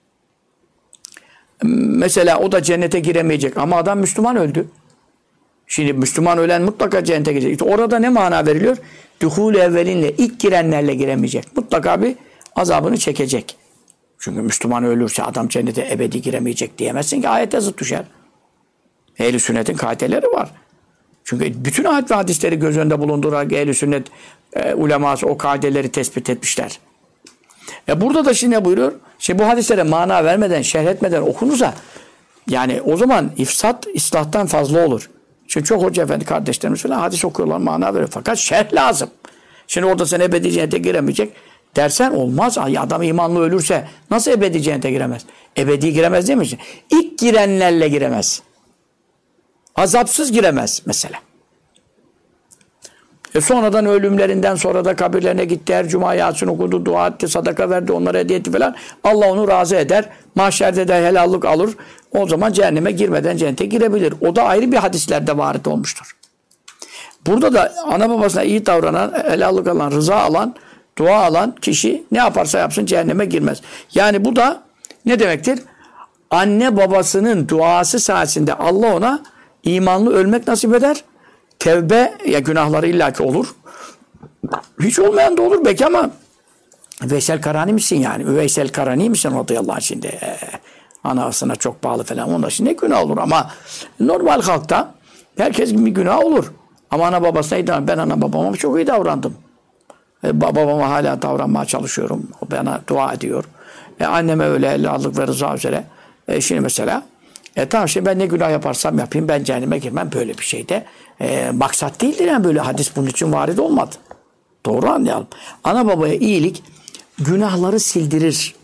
mesela o da cennete giremeyecek ama adam Müslüman öldü. Şimdi Müslüman ölen mutlaka cennete girecek. İşte orada ne mana veriliyor? Duhul evvelinle ilk girenlerle giremeyecek. Mutlaka bir azabını çekecek. Çünkü Müslüman ölürse adam cennete ebedi giremeyecek diyemezsin ki ayete zıt düşer. Ehl-i sünnetin kaideleri var. Çünkü bütün ayet ve hadisleri göz önünde bulundurarak ehl-i sünnet uleması o kaideleri tespit etmişler. Burada da şimdi ne buyuruyor? Şimdi bu hadislere mana vermeden, şerh etmeden okunursa yani o zaman ifsat islahtan fazla olur. Çünkü çok hoca efendi kardeşlerimiz falan hadis okuyorlar, mana veriyor. Fakat şerh lazım. Şimdi orada sen ebedi cennete giremeyecek dersen olmaz. Adam imanlı ölürse nasıl ebedi cennete giremez? Ebedi giremez değil mi? İlk girenlerle giremez. Azapsız giremez mesela. Sonradan ölümlerinden sonra da kabirlerine gitti. Her cuma Yasin okudu, dua etti, sadaka verdi, onlara hediye etti falan. Allah onu razı eder. Mahşerde de helallik alır. O zaman cehenneme girmeden cennete girebilir. O da ayrı bir hadislerde varit olmuştur. Burada da ana babasına iyi davranan, helallik alan, rıza alan, dua alan kişi ne yaparsa yapsın cehenneme girmez. Yani bu da ne demektir? Anne babasının duası sayesinde Allah ona imanlı ölmek nasip eder. Tevbe ya günahları illaki olur. Hiç olmayan da olur belki ama Veysel Karani misin yani? Veysel Karani misin radıyallahu anh şimdi? Anasına çok bağlı falan. Onda şimdi ne günah olur ama normal halkta herkes gibi günah olur. Ama ana babasına iyi davranıyor. Ben ana babama çok iyi davrandım. Babama hala davranmaya çalışıyorum. O bana dua ediyor. Anneme öyle helallik ve rıza üzere. Şimdi mesela tamam şimdi ben ne günah yaparsam yapayım ben cehenneme girmem böyle bir şeyde. Maksat değildir yani böyle hadis bunun için varid olmadı. Doğru anlayalım. Ana babaya iyilik günahları sildirir.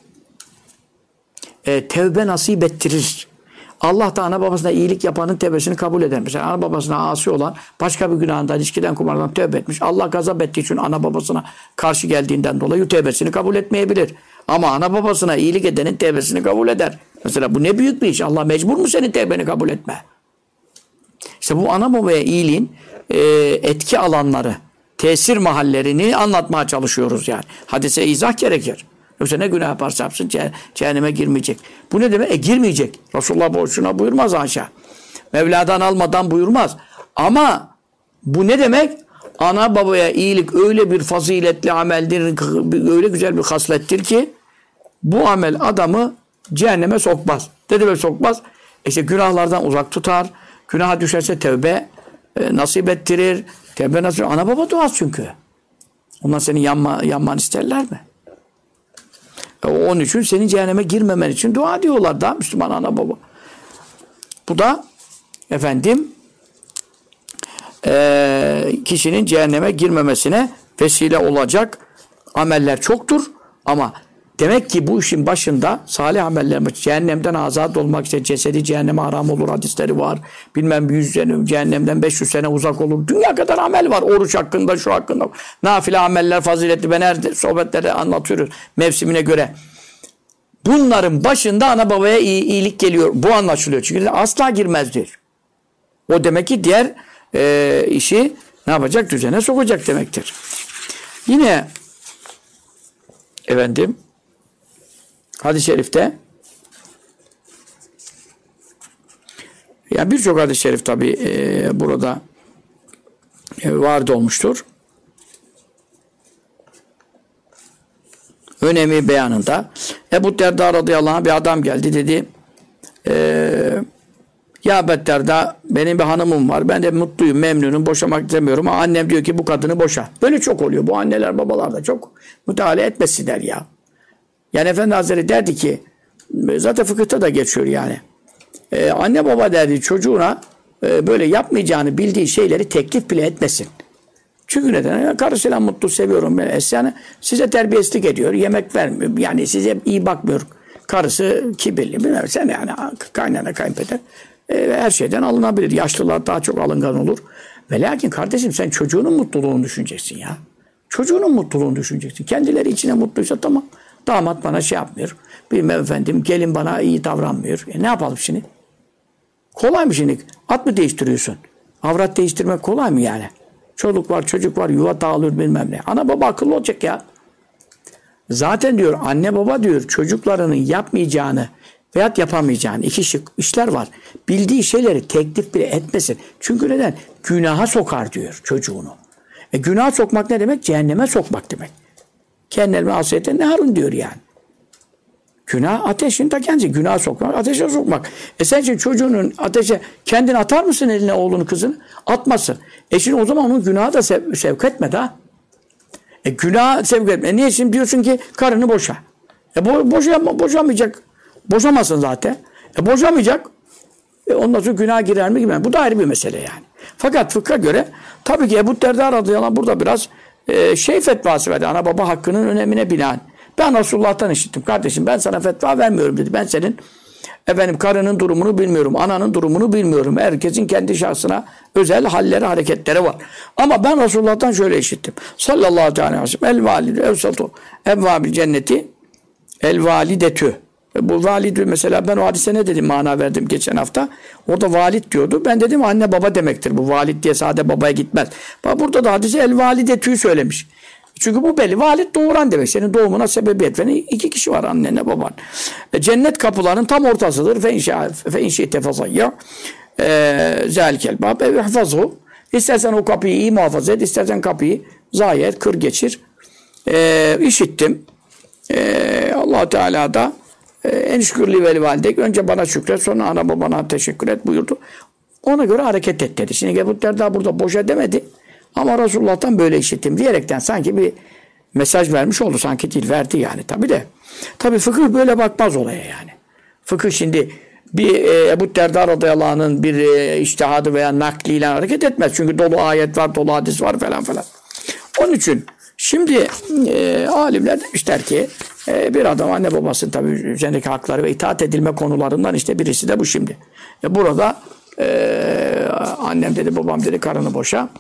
Tevbe nasip ettirir. Allah da ana babasına iyilik yapanın tevbesini kabul eder. Mesela ana babasına asi olan başka bir günahından, ilişkiden kumardan tövbe etmiş. Allah gazap ettiği için ana babasına karşı geldiğinden dolayı tevbesini kabul etmeyebilir. Ama ana babasına iyilik edenin tevbesini kabul eder. Mesela bu ne büyük bir iş. Allah mecbur mu senin tevbeni kabul etme? İşte bu ana babaya iyiliğin etki alanları, tesir mahallerini anlatmaya çalışıyoruz yani. Hadise izah gerekir. Yoksa ne günah yaparsa yapsın cehenneme girmeyecek. Bu ne demek? Girmeyecek. Resulullah boşuna buyurmaz haşa. Mevla'dan almadan buyurmaz. Ama bu ne demek? Ana babaya iyilik öyle bir faziletli ameldir, öyle güzel bir haslettir ki bu amel adamı cehenneme sokmaz. Ne demek sokmaz? İşte günahlardan uzak tutar. Günaha düşerse tevbe nasip ettirir. Tevbe nasip ana baba duası çünkü. Onlar senin yanman isterler mi? Onun için senin cehenneme girmemen için dua diyorlar da Müslüman ana baba. Bu da efendim kişinin cehenneme girmemesine vesile olacak ameller çoktur. Ama demek ki bu işin başında salih amellerimiz cehennemden azat olmak için cesedi cehenneme haram olur hadisleri var. Bilmem 100 sene cehennemden 500 sene uzak olur. Dünya kadar amel var. Oruç hakkında, şu hakkında. Nafile ameller faziletli. Ben her sohbetlerde anlatıyoruz mevsimine göre. Bunların başında ana babaya iyilik geliyor. Bu anlaşılıyor. Çünkü asla girmez diyor. O demek ki diğer işi ne yapacak? Düzene sokacak demektir. Yine efendim hadis-i şerifte yani birçok hadis-i şerif tabi burada varid olmuştur. Önemi beyanında Ebu Derda radıyallahu anh bir adam geldi dedi ya Ebu Derda Benim bir hanımım var. Ben de mutluyum, memnunum. Boşamak istemiyorum. Ama annem diyor ki bu kadını boşa. Böyle çok oluyor. Bu anneler, babalar da çok müdahale etmesinler ya. Yani Efendi Hazretleri derdi ki, zaten fıkıhta da geçiyor yani. Anne baba derdi çocuğuna böyle yapmayacağını bildiği şeyleri teklif bile etmesin. Çünkü neden? Karısıyla mutlu, seviyorum ben. Yani size terbiyesizlik ediyor, yemek vermiyor. Yani size iyi bakmıyor. Karısı kibirli, bilmem sen yani kaynana kayınpeder. Her şeyden alınabilir. Yaşlılar daha çok alıngan olur. Ve lakin kardeşim sen çocuğunun mutluluğunu düşüneceksin ya. Çocuğunun mutluluğunu düşüneceksin. Kendileri içine mutluysa tamam. Damat bana şey yapmıyor. Bilmem efendim gelin bana iyi davranmıyor. Ne yapalım şimdi? Kolay mı şimdi? At mı değiştiriyorsun? Avrat değiştirmek kolay mı yani? Çoluk var, çocuk var, yuva dağılır bilmem ne. Ana baba akıllı olacak ya. Zaten diyor anne baba diyor çocuklarının yapmayacağını veyahut yapamayacağını iki şık işler var. Bildiği şeyleri teklif bile etmesin. Çünkü neden? Günaha sokar diyor çocuğunu. Günaha sokmak ne demek? Cehenneme sokmak demek. Kendine asiyetten ne harun diyor yani. Günah ateşin ta kendisi. Günaha sokmak, ateşe sokmak. Sen şimdi çocuğunun ateşe kendini atar mısın eline oğlunu kızını? Atmasın. Şimdi o zaman onun günahı da sevk etme daha. Günah sevk etme. Niye şimdi diyorsun ki karını boşa? Boşamayacak. Boşamasın zaten. Boşamayacak. Ondan sonra günah girer mi gibi. Bu da ayrı bir mesele yani. Fakat fıkha göre tabii ki Ebu Derda radıyallahu anh burada biraz fetvası verdi. Ana baba hakkının önemine binaen. Ben Resulullah'tan işittim. Kardeşim ben sana fetva vermiyorum dedi. Ben senin karının durumunu bilmiyorum. Ananın durumunu bilmiyorum. Herkesin kendi şahsına özel halleri, hareketleri var. Ama ben Resulullah'tan şöyle işittim. Sallallahu aleyhi ve sellem. El validü evsatu evvabil cenneti el validetü. Bu validü mesela ben o hadise ne dedim mana verdim geçen hafta. Orada valid diyordu. Ben dedim anne baba demektir. Bu valid diye sade babaya gitmez. Bak burada da hadise el validetü söylemiş. Çünkü bu belli. Valid doğuran demek. Senin doğumuna sebebiyet veren iki kişi var annenle baban. Cennet kapılarının tam ortasıdır. Fe inşi tefazayya. Zâlikel bâb ev ihfazhu. İstersen o kapıyı iyi muhafaza et. İstersen kapıyı zayi et, kır geçir. İşittim. Allah Teala da en şükürlü veli validek. Önce bana şükret, sonra ana babana teşekkür et buyurdu. Ona göre hareket et dedi. Şimdi Ebu Derda burada boşa demedi. Ama Resulullah'tan böyle işittim diyerekten sanki bir mesaj vermiş oldu. Sanki değil verdi yani tabi de. Tabi fıkıh böyle bakmaz olaya yani. Fıkıh şimdi bir Ebu Derda radıyallahu anh'ın bir içtihadı veya nakliyle hareket etmez. Çünkü dolu ayet var, dolu hadis var falan falan. Onun için şimdi alimler demişler ki bir adam anne babasının tabi üzerindeki hakları ve itaat edilme konularından işte birisi de bu şimdi. Burada annem dedi, babam dedi karını boşa.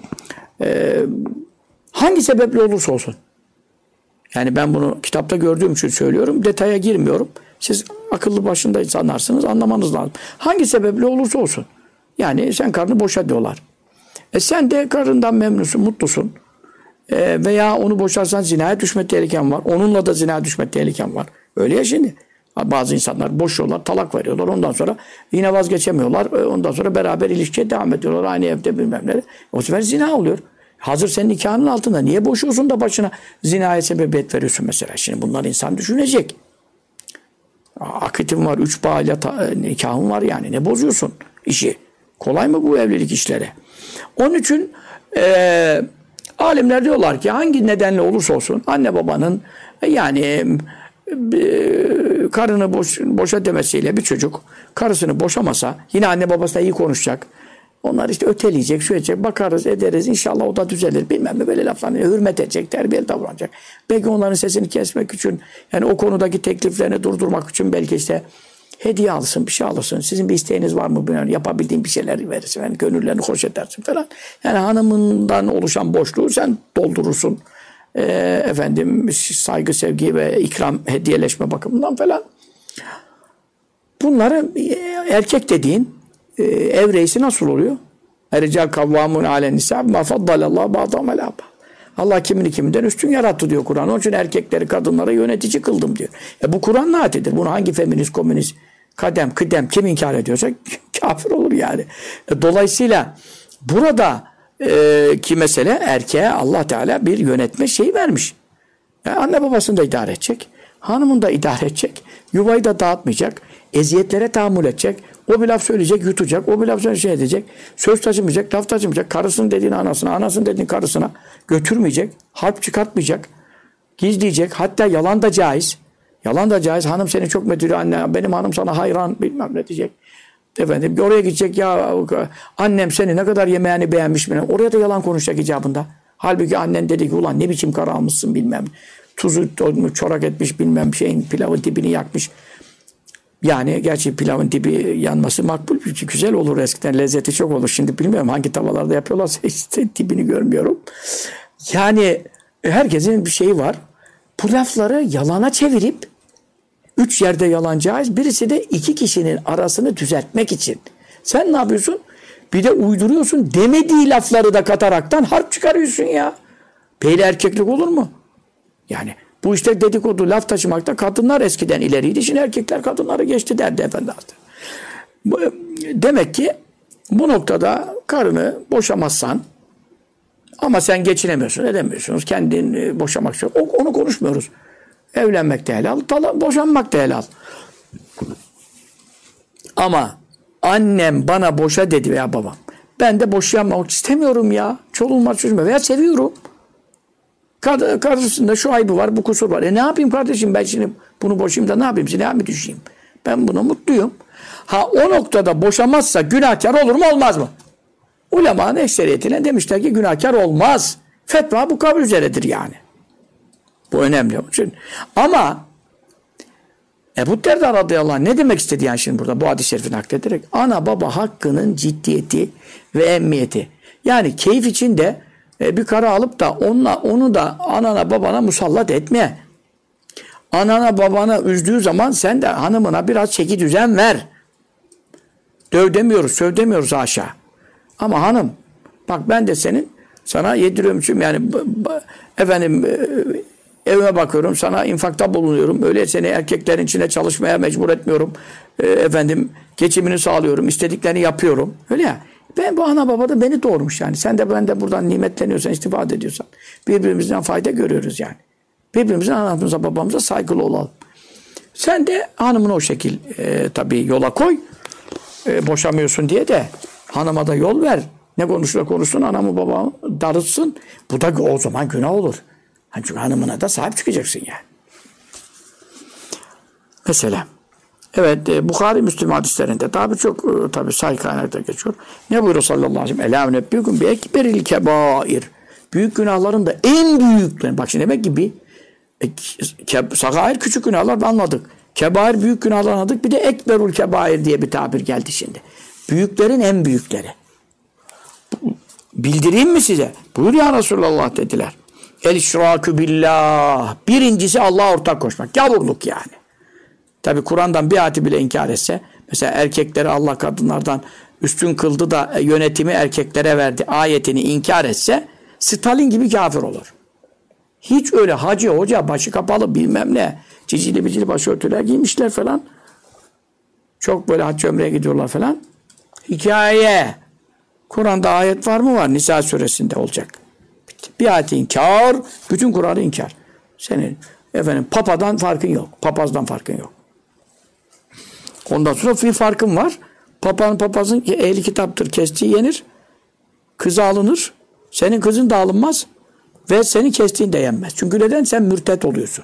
Hangi sebeple olursa olsun. Yani ben bunu kitapta gördüğüm için söylüyorum. Detaya girmiyorum. Siz akıllı başında insanlarsınız. Anlamanız lazım. Hangi sebeple olursa olsun. Yani sen karını boşa diyorlar. Sen de karından memnunsun, mutlusun. Veya onu boşarsan zinaya düşme tehliken var. Onunla da zinaya düşme tehliken var. Öyle ya şimdi. Bazı insanlar boşuyorlar, talak veriyorlar. Ondan sonra yine vazgeçemiyorlar. Ondan sonra beraber ilişkiye devam ediyorlar. Aynı evde bilmem ne. O sefer zina oluyor. Hazır senin nikahının altında. Niye boşuyorsun da başına zinaya sebebiyet veriyorsun mesela? Şimdi bunlar insan düşünecek. Akitim var, 3 bağıyla nikahın var yani. Ne bozuyorsun işi? Kolay mı bu evlilik işleri? Onun için alimler diyorlar ki hangi nedenle olursa olsun anne babanın yani karını boşa demesiyle bir çocuk karısını boşamasa yine anne babasına iyi konuşacak. Onlar işte öteleyecek, şu edecek, bakarız, ederiz. İnşallah o da düzelir. Bilmem ne böyle laflarını hürmet edecek, terbiyeli davranacak. Belki onların sesini kesmek için, yani o konudaki tekliflerini durdurmak için belki işte hediye alırsın, bir şey alırsın. Sizin bir isteğiniz var mı? Bilmiyorum. Yapabildiğin bir şeyler verirsin. Yani gönüllerini hoş edersin falan. Yani hanımından oluşan boşluğu sen doldurursun. Saygı, sevgi ve ikram, hediyeleşme bakımından falan. Bunları erkek dediğin ev reisi nasıl oluyor? Erical kavvamun alen nisa ma faddalallahu ba'dahum ala ba'd. Allah kimini kiminden üstün yarattı diyor Kur'an. Onun için erkekleri kadınlara yönetici kıldım diyor. Bu Kur'an naatidir. Bunu hangi feminist, komünist, kıdem kim inkar ediyorsa kafir olur yani. Dolayısıyla burada ki mesele erkeğe Allah Teala bir yönetme şeyi vermiş. Anne babasını da idare edecek. Hanımını da idare edecek. Yuvayı da dağıtmayacak. Eziyetlere tahammül edecek. O bir laf söyleyecek, yutacak. O bir laf şey edecek. Söz taşımayacak, laf taşımayacak. Karısının dediğini anasına, anasının dediğini karısına götürmeyecek. Harp çıkartmayacak. Gizleyecek. Hatta yalan da caiz. Yalan da caiz. Hanım seni çok medülü anne. Benim hanım sana hayran bilmem ne diyecek. Efendim oraya gidecek ya annem seni ne kadar yemeğini beğenmiş mi? Oraya da yalan konuşacak icabında. Halbuki annen dedi ki ulan ne biçim kara almışsın bilmem. Tuzu çorak etmiş bilmem şeyin pilavın dibini yakmış. Yani gerçi pilavın dibi yanması makbul. Güzel olur eskiden. Lezzeti çok olur. Şimdi bilmiyorum hangi tavalarda yapıyorlarsa işte dibini görmüyorum. Yani herkesin bir şeyi var. Bu lafları yalana çevirip 3 yerde yalan caiz. Birisi de 2 kişinin arasını düzeltmek için. Sen ne yapıyorsun? Bir de uyduruyorsun. Demediği lafları da kataraktan harp çıkarıyorsun ya. Böyle erkeklik olur mu? Yani bu işte dedikodu, laf taşımakta kadınlar eskiden ileriydi. Şimdi erkekler kadınları geçti derdi efendi. Demek ki bu noktada karını boşamazsan ama sen geçinemiyorsun, edemiyorsunuz. Kendin boşamak istiyor. Onu konuşmuyoruz. Evlenmek de helal, boşanmak da helal. Ama annem bana boşa dedi veya babam. Ben de boşanmak istemiyorum ya. Çoluğum var çocuğum veya seviyorum. Karşısında şu ayıbı var, bu kusur var. Ne yapayım kardeşim ben şimdi bunu boşayayım da ne yapayım? Silahı mı düşeyim? Ben buna mutluyum. Ha o noktada boşamazsa günahkar olur mu olmaz mı? Ulemanın ekseriyetine demişler ki günahkar olmaz. Fetva bu kabul üzeredir yani. Bu önemli. Ama Ebu Derda radıyallahu anh ne demek istedi yani şimdi burada bu hadis-i şerifi naklederek? Ana baba hakkının ciddiyeti ve emniyeti. Yani keyif içinde bir karı alıp da onu da anana babana musallat etme. Anana babana üzdüğü zaman sen de hanımına biraz çeki düzen ver. Döv demiyoruz, söv demiyoruz haşa. Ama hanım bak ben de sana yediriyormuşum yani efendim evime bakıyorum sana infakta bulunuyorum. Öyle seni erkeklerin içine çalışmaya mecbur etmiyorum. Efendim geçimini sağlıyorum. İstediklerini yapıyorum. Öyle ya. Ben bu ana baba da beni doğurmuş yani. Sen de ben de buradan nimetleniyorsan, istifade ediyorsan birbirimizden fayda görüyoruz yani. Birbirimizin anamıza babamıza saygılı olalım. Sen de hanımını o şekil tabii yola koy. Boşamıyorsun diye de hanıma da yol ver. Ne konuşsun anamı babamı darıtsın. Bu da o zaman günah olur. Çünkü hanımına da sahip çıkacaksın yani. Mesela evet Bukhari Müslim hadislerinde daha birçok tabii sahih kaynakta geçiyor. Ne buyuruyor sallallahu aleyhi ve sellem? Elâ nebbikum bi ekberil kebair. Büyük günahların da en büyükleri. Bak şimdi demek ki sagair küçük günahlar anladık. Kebair büyük günahlar anladık. Bir de ekberul kebair diye bir tabir geldi şimdi. Büyüklerin en büyükleri. Bildireyim mi size? Buyur ya Resulallah dediler. El-işrakü billah. Birincisi Allah'a ortak koşmak. Gavurluk yani. Tabi Kur'an'dan bir ayeti bile inkar etse, mesela erkekleri Allah kadınlardan üstün kıldı da yönetimi erkeklere verdi ayetini inkar etse, Stalin gibi kafir olur. Hiç öyle hacı, hoca, başı kapalı bilmem ne, cicili bicili başörtüler giymişler falan. Çok böyle hac ömreye gidiyorlar falan. Hikaye. Kur'an'da ayet var mı? Var. Nisa suresinde olacak. Bir ayeti inkar, bütün Kur'an'ı inkar. Senin papadan farkın yok. Papazdan farkın yok. Ondan sonra bir farkın var. Papazın ehli kitaptır. Kestiği yenir. Kızı alınır. Senin kızın da alınmaz. Ve senin kestiğin de yenmez. Çünkü neden? Sen mürtet oluyorsun.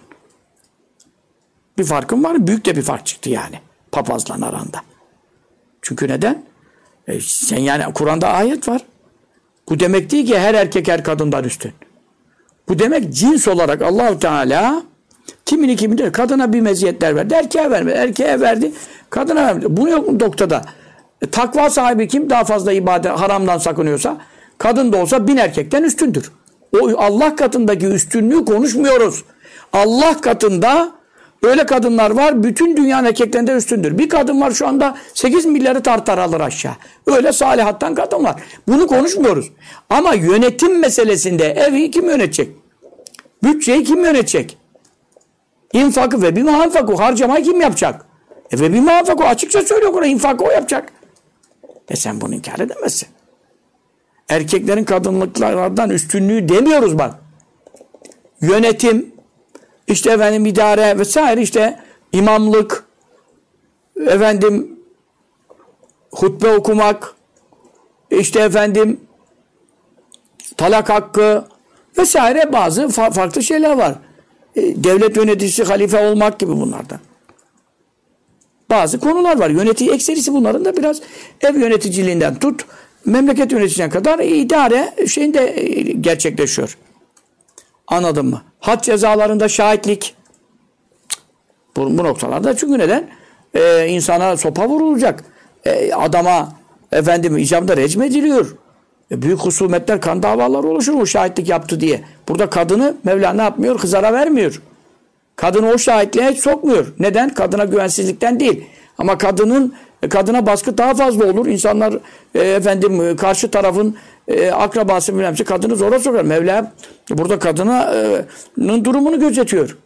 Bir farkın var. Büyük de bir fark çıktı yani. Papazla aranda. Çünkü neden? Sen yani Kur'an'da ayet var. Bu demek değil ki her erkek her kadından üstün. Bu demek cins olarak Allah-u Teala kimini kadına bir meziyetler verdi. Erkeğe vermedi. Erkeğe verdi. Kadına vermedi. Bu yok mu noktada? Takva sahibi kim daha fazla ibadet haramdan sakınıyorsa kadın da olsa 1000 erkekten üstündür. O Allah katındaki üstünlüğü konuşmuyoruz. Allah katında öyle kadınlar var bütün dünyanın erkeklerinden üstündür. Bir kadın var şu anda 8 milyarı tartar alır aşağı. Öyle salihattan kadın var. Bunu konuşmuyoruz. Ama yönetim meselesinde evi kim yönetecek? Bütçeyi kim yönetecek? İnfakı ve bima anfaku harcamayı kim yapacak? Ve bima anfaku açıkça söylüyor Kur'an infakı o yapacak. Sen bunu inkar edemezsin. Erkeklerin kadınlıklardan üstünlüğü demiyoruz bak. Yönetim, işte idare vesaire işte imamlık, hutbe okumak, işte efendim talak hakkı vesaire bazı farklı şeyler var. Devlet yöneticisi, halife olmak gibi bunlardan. Bazı konular var. Ekserisi bunların da biraz ev yöneticiliğinden tut, memleket yöneticiliğine kadar idare şeyinde gerçekleşiyor. Anladın mı? Had cezalarında şahitlik. Bu noktalarda çünkü neden? İnsana sopa vurulacak. Adama efendim icabında recm ediliyor. Büyük husumetler, kan davaları oluşur mu şahitlik yaptı diye. Burada kadını Mevla ne yapmıyor? Kızara vermiyor. Kadını o şahitliğe hiç sokmuyor. Neden? Kadına güvensizlikten değil. Ama kadına baskı daha fazla olur. İnsanlar efendim karşı tarafın akrabası bilemse kadını zora sokar. Mevla burada kadının durumunu gözetiyor.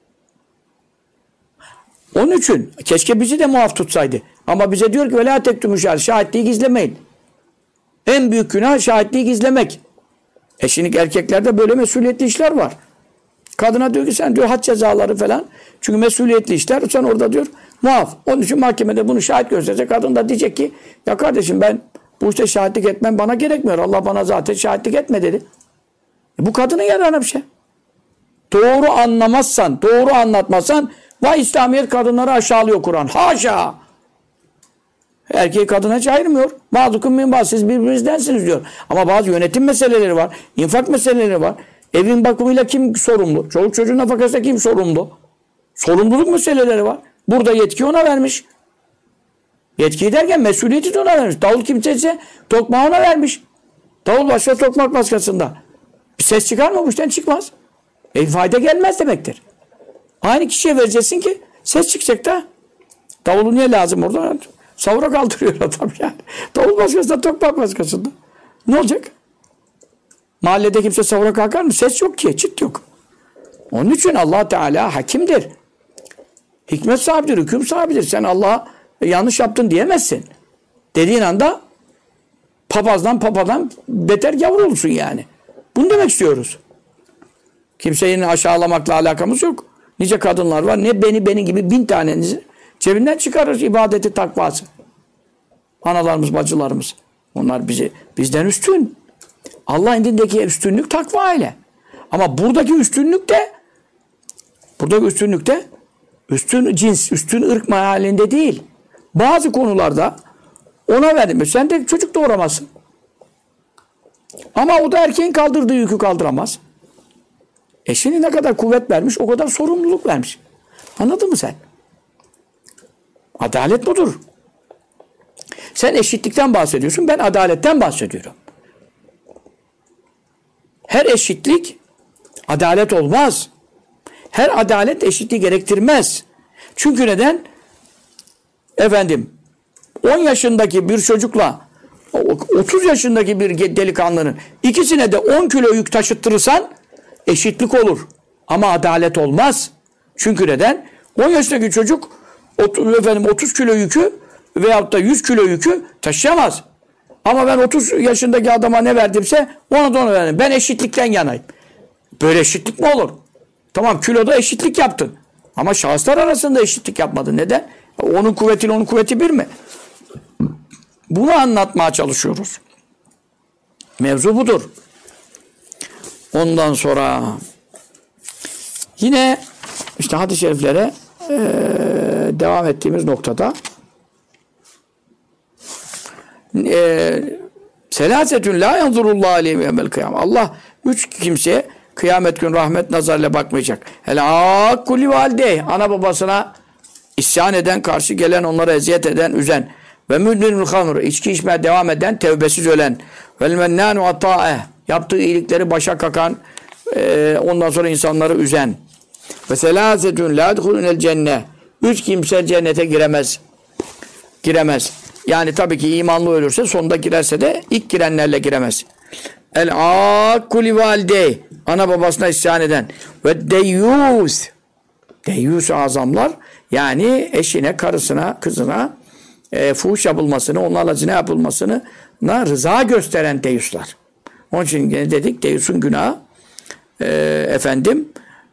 Onun için keşke bizi de muaf tutsaydı. Ama bize diyor ki velâ tektümü şahitliği gizlemeyin. En büyük günah şahitliği gizlemek. Şimdi erkeklerde böyle mesuliyetli işler var. Kadına diyor ki sen diyor had cezaları falan. Çünkü mesuliyetli işler. Sen orada diyor muaf. Onun için mahkemede bunu şahit gösterecek. Kadın da diyecek ki ya kardeşim ben bu işte şahitlik etmem bana gerekmiyor. Allah bana zaten şahitlik etme dedi. Bu kadının yararına bir şey. Doğru anlamazsan, doğru anlatmazsan vay İslamiyet kadınları aşağılıyor Kur'an. Haşa! Erkeği kadına hiç ayırmıyor. Bazıkum min bazı siz birbirinizdensiniz diyor. Ama bazı yönetim meseleleri var. İnfak meseleleri var. Evin bakımıyla kim sorumlu? Çoluk çocuğun nafakasıyla kim sorumlu? Sorumluluk meseleleri var. Burada yetki ona vermiş. Yetkiyi derken mesuliyeti de ona vermiş. Davul kimseyse tokmağı ona vermiş. Davul başka tokmak başkasında. Bir ses çıkar mı? Bu işten çıkmaz. Fayda gelmez demektir. Aynı kişiye vereceksin ki ses çıkacak da davulu niye lazım orada? Savura kaldırıyor adam yani. Davul başkasında, tokmak başkasında. Ne olacak? Mahallede kimse savura kalkar mı? Ses yok ki, çıt yok. Onun için Allah Teala hakimdir. Hikmet sahibidir, hüküm sahibidir. Sen Allah'a yanlış yaptın diyemezsin. Dediğin anda papadan beter gavur olursun yani. Bunu demek istiyoruz. Kimseyi aşağılamakla alakamız yok. Nice kadınlar var. Ne beni gibi 1000 tanenizi cebinden çıkarır ibadeti, takvası. Analarımız, bacılarımız. Onlar bizden üstün. Allah indindeki üstünlük takva ile. Ama buradaki üstünlük de üstün cins, üstün ırk mahallinde değil. Bazı konularda ona verdim. Sen de çocuk doğuramazsın. Ama o da erkeğin kaldırdığı yükü kaldıramaz. Eşini ne kadar kuvvet vermiş, o kadar sorumluluk vermiş. Anladın mı sen? Adalet budur. Sen eşitlikten bahsediyorsun, ben adaletten bahsediyorum. Her eşitlik adalet olmaz. Her adalet eşitliği gerektirmez. Çünkü neden? 10 yaşındaki bir çocukla 30 yaşındaki bir delikanlının ikisine de 10 kilo yük taşıttırırsan eşitlik olur. Ama adalet olmaz. Çünkü neden? 10 yaşındaki çocuk 30 kilo yükü veyahut da 100 kilo yükü taşıyamaz. Ama ben 30 yaşındaki adama ne verdimse ona da verdim. Ben eşitlikten yanayım. Böyle eşitlik mi olur? Tamam, kiloda eşitlik yaptın. Ama şahıslar arasında eşitlik yapmadın. Neden? Onun kuvvetiyle onun kuvveti bir mi? Bunu anlatmaya çalışıyoruz. Mevzu budur. Ondan sonra yine işte hadis-i şeriflere devam ettiğimiz noktada selasetün la yanzurullahu aleyhim yevmel kıyam. Allah 3 kimseye kıyamet gün rahmet nazarıyla bakmayacak. Hele kulli valideyh, ana babasına isyan eden, karşı gelen, onlara eziyet eden, üzen ve müdminül hamr, içki içmeye devam eden, tevbesiz ölen vel mennanu ata'eh, yaptığı iyilikleri başa kakan, ondan sonra insanları üzen ve selasetün la yedhulunel cenneh, 3 kimse cennete giremez. Yani tabii ki imanlı ölürse, sonunda girerse de ilk girenlerle giremez. El-akkuli validey, ana babasına isyan eden ve deyyus azamlar, yani eşine, karısına, kızına fuhuş yapılmasını, onlarla zina yapılmasına rıza gösteren deyyuslar. Onun için dedik deyyusun günahı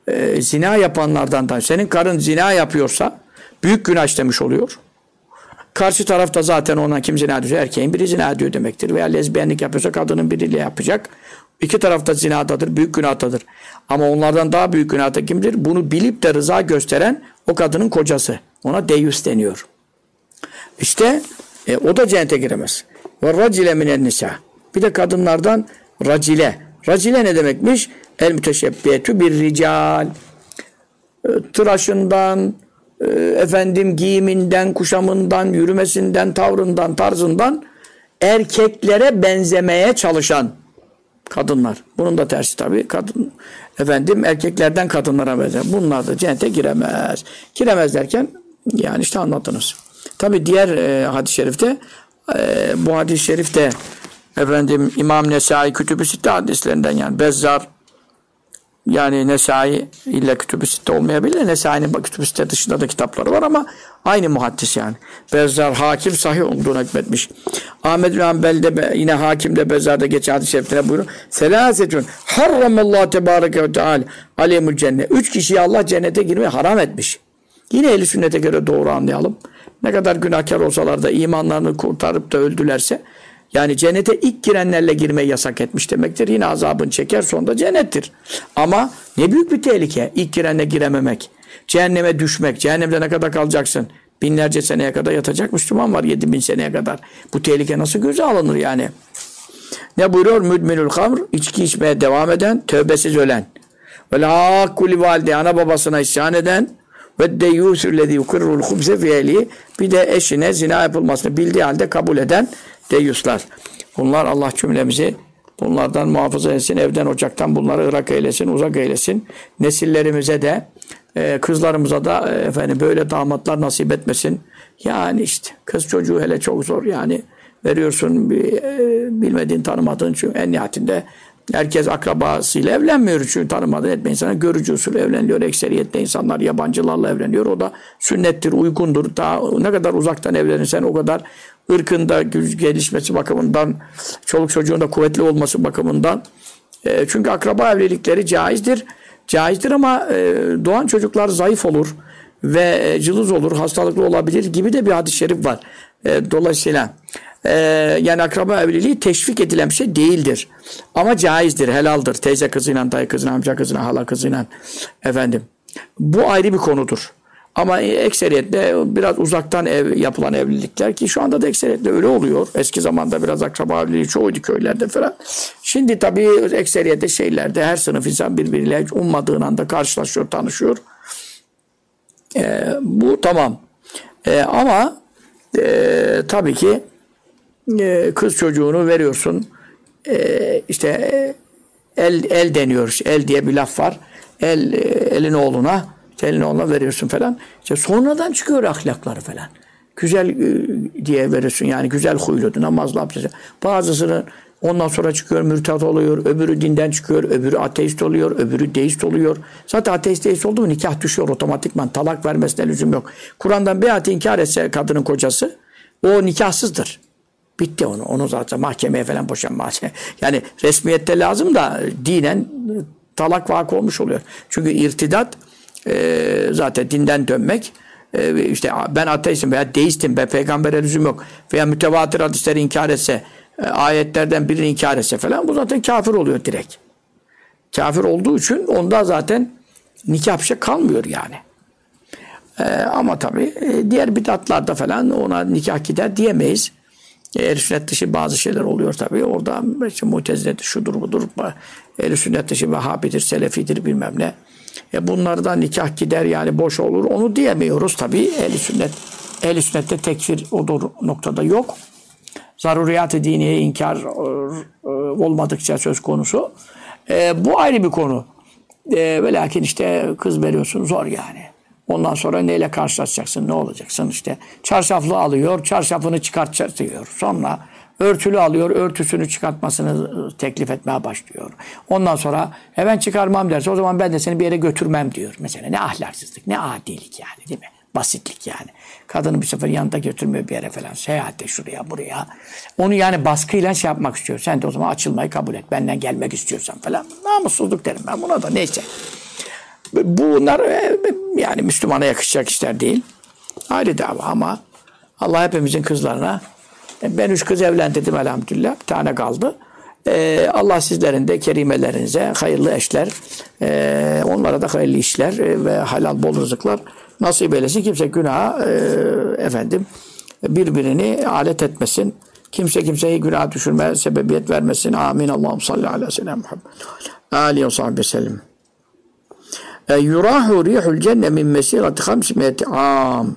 zina yapanlardan da. Senin karın zina yapıyorsa büyük günah işlemiş oluyor. Karşı tarafta zaten ona kim zina ediyorsa erkeğin biri zina ediyor demektir. Veya lezbiyenlik yapıyorsa kadının biriyle yapacak. İki tarafta zinadadır, büyük günahtadır. Ama onlardan daha büyük günahta kimdir? Bunu bilip de rıza gösteren o kadının kocası. Ona deyyus deniyor. İşte o da cennete giremez. Ve racile minen nisa. Bir de kadınlardan racile. Racile ne demekmiş? El müteşebbiyetü bir rical. Tıraşından, giyiminden, kuşamından, yürümesinden, tavrından, tarzından erkeklere benzemeye çalışan kadınlar. Bunun da tersi tabii. Erkeklerden kadınlara benzer. Bunlar da cennete giremez. Giremez derken yani işte anlattınız. Tabii diğer hadis-i şerifte bu hadis-i şerifte İmam Nesai Kütüb-i Sitte hadislerinden yani Bezzar yani Nesai illa Kütüb-i Sitte olmayabilir. Nesai'nin Kütüb-i Sitte dışında da kitapları var ama aynı muhaddis yani. Bezzar Hakim sahih olduğuna hükmetmiş. Ahmed bin Hanbel'de yine Hakim'de Bezzar'da geçen hadis-i şerifte buyuruyor. Selasetün harramallahu tebareke ve teala aleyhimül cennet. 3 kişiyi Allah cennete girmeyi haram etmiş. Yine ehl-i sünnete göre doğru anlayalım. Ne kadar günahkar olsalar da imanlarını kurtarıp da öldülerse yani cennete ilk girenlerle girmeyi yasak etmiş demektir. Yine azabını çeker sonunda cennettir. Ama ne büyük bir tehlike ilk girenle girememek. Cehenneme düşmek. Cehennemde ne kadar kalacaksın? Binlerce seneye kadar yatacak Müslüman var 7000 seneye kadar. Bu tehlike nasıl göze alınır yani? Ne buyuruyor? Müdminül hamr, içki içmeye devam eden, tövbesiz ölen. Ve la kulli valide, ana babasına isyan eden ve deyyusüllezî yukirrul hubse fiyeli, bir de eşine zina yapılmasını bildiği halde kabul eden deyyuslar. Bunlar Allah cümlemizi bunlardan muhafaza etsin, evden ocaktan bunları ırak eylesin, uzak eylesin. Nesillerimize de kızlarımıza da böyle damatlar nasip etmesin. Yani işte kız çocuğu hele çok zor yani. Veriyorsun bilmediğin tanımadığın çünkü en nihayetinde herkes akrabasıyla evlenmiyor çünkü tanımadığı etme insana görücü usulü evleniliyor. Ekseriyetle insanlar yabancılarla evleniyor. O da sünnettir, uygundur. Daha ne kadar uzaktan evlenirsen o kadar ırkında gelişmesi bakımından, çoluk çocuğun da kuvvetli olması bakımından. Çünkü akraba evlilikleri caizdir. Caizdir ama doğan çocuklar zayıf olur ve cılız olur, hastalıklı olabilir gibi de bir hadis-i şerif var. Dolayısıyla yani akraba evliliği teşvik edilen bir şey değildir. Ama caizdir, helaldir. Teyze kızıyla, dayı kızıyla, amca kızıyla, hala kızıyla bu ayrı bir konudur. Ama ekseriyetle biraz uzaktan yapılan evlilikler ki şu anda da ekseriyetle öyle oluyor. Eski zamanda biraz akraba evliliği çoğuydu köylerde falan. Şimdi tabii ekseriyetle şeylerde her sınıf insan birbiriyle ummadığın anda karşılaşıyor, tanışıyor. Bu tamam. Ama tabii ki kız çocuğunu veriyorsun. İşte el deniyor. El diye bir laf var. Elin oğluna veriyorsun falan. İşte sonradan çıkıyor ahlakları falan. Güzel diye veriyorsun yani güzel huylu, namazlı abdesti. Bazısının ondan sonra çıkıyor mürtat oluyor, öbürü dinden çıkıyor, öbürü ateist oluyor, öbürü deist oluyor. Zaten ateist deist oldu mu nikah düşüyor otomatikman. Talak vermesine lüzum yok. Kur'an'dan beyat inkar etse kadının kocası o nikahsızdır. Bitti onu. Onu zaten mahkemeye falan boşanma. Yani resmiyette lazım da dinen talak vakı olmuş oluyor. Çünkü irtidat zaten dinden dönmek işte ben ateistim veya deistim ben peygambere lüzum yok veya mütevatir hadisleri inkar etse ayetlerden birini inkar etse falan bu zaten kafir oluyor direkt. Kafir olduğu için onda zaten nikah bir şey kalmıyor yani. Ama tabii diğer bidatlarda falan ona nikah gider diyemeyiz. Ehl-i sünnet dışı bazı şeyler oluyor tabii. Orada işte Mutezile'dir, şudur budur. Ehl-i sünnet dışı Vehhabidir, Selefidir bilmem ne. Bunlardan nikah gider yani boş olur. Onu diyemiyoruz tabii. Ehl-i sünnette tekfir o noktada yok. Zaruriyat-ı diniye inkar olmadıkça söz konusu. Bu ayrı bir konu. Ve lakin işte kız veriyorsun zor yani. Ondan sonra neyle karşılaşacaksın, ne olacaksın işte. Çarşaflı alıyor, çarşafını çıkartıyor. Sonra örtülü alıyor, örtüsünü çıkartmasını teklif etmeye başlıyor. Ondan sonra ben çıkarmam derse o zaman ben de seni bir yere götürmem diyor. Mesela ne ahlaksızlık, ne adilik yani değil mi? Basitlik yani. Kadını bir sefer yanında götürmüyor bir yere falan. Seyahate şuraya buraya. Onu yani baskıyla şey yapmak istiyor. Sen de o zaman açılmayı kabul et. Benden gelmek istiyorsan falan. Namussuzluk derim ben buna da neyse. Bunlar yani Müslümana yakışacak işler değil. Ayrı dava Allah hepimizin kızlarına, ben 3 kız evlendirdim elhamdülillah. Bir tane kaldı. Allah sizlerin de kerimelerinize hayırlı eşler, onlara da hayırlı işler ve halal bol rızıklar nasip eylesin. Kimse günaha birbirini alet etmesin. Kimse kimseyi günah düşürmeye sebebiyet vermesin. Amin. Allahum salli ala seyyidina Muhammed. Alihi ve sahbihi sellem. Yurahu rihul cenne min mesirati 500 am.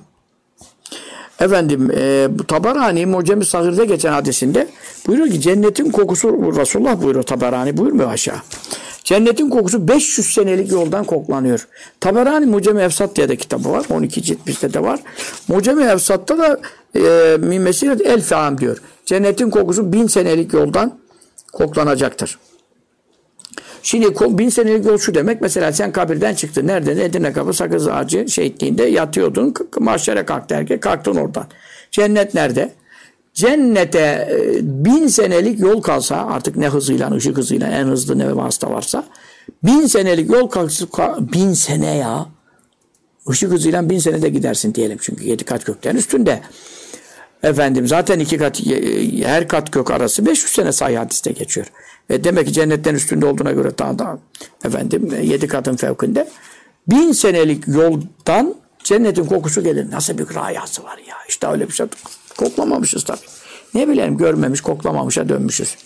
Bu Tabarani Mucem-i Sagir'de geçen hadisinde buyuruyor ki cennetin kokusu, Resulullah buyuruyor, Tabarani buyurmuyor aşağı. Cennetin kokusu 500 senelik yoldan koklanıyor. Tabarani Mucem-i Efsat diye de kitabı var. 12 cilt bizde de var. Mucem-i Efsat'ta da min mesiret 1000 am diyor. Cennetin kokusu 1000 senelik yoldan koklanacaktır. Şimdi 1000 senelik yol şu demek. Mesela sen kabirden çıktın. Nerede? Edirne Kapı Sakız Ağacı şehitliğinde yatıyordun. Mahşere kalktı herkes. Kalktın oradan. Cennet nerede? Cennete 1000 senelik yol kalsa, artık ne hızıyla, ışık hızıyla, en hızlı ne vasıta varsa, 1000 senelik yol kalsa, 1000 sene ya. Işık hızıyla 1000 senede gidersin diyelim. Çünkü 7 kat gökten üstünde. Zaten 2 kat, her kat gök arası 500 sene sahih hadiste geçiyor. Demek ki cennetten üstünde olduğuna göre daha 7 katın fevkinde. 1000 senelik yoldan cennetin kokusu gelir. Nasıl bir rayası var ya. İşte öyle bir şey. Koklamamışız tabii. Ne bileyim, görmemiş, koklamamışa dönmüşüz.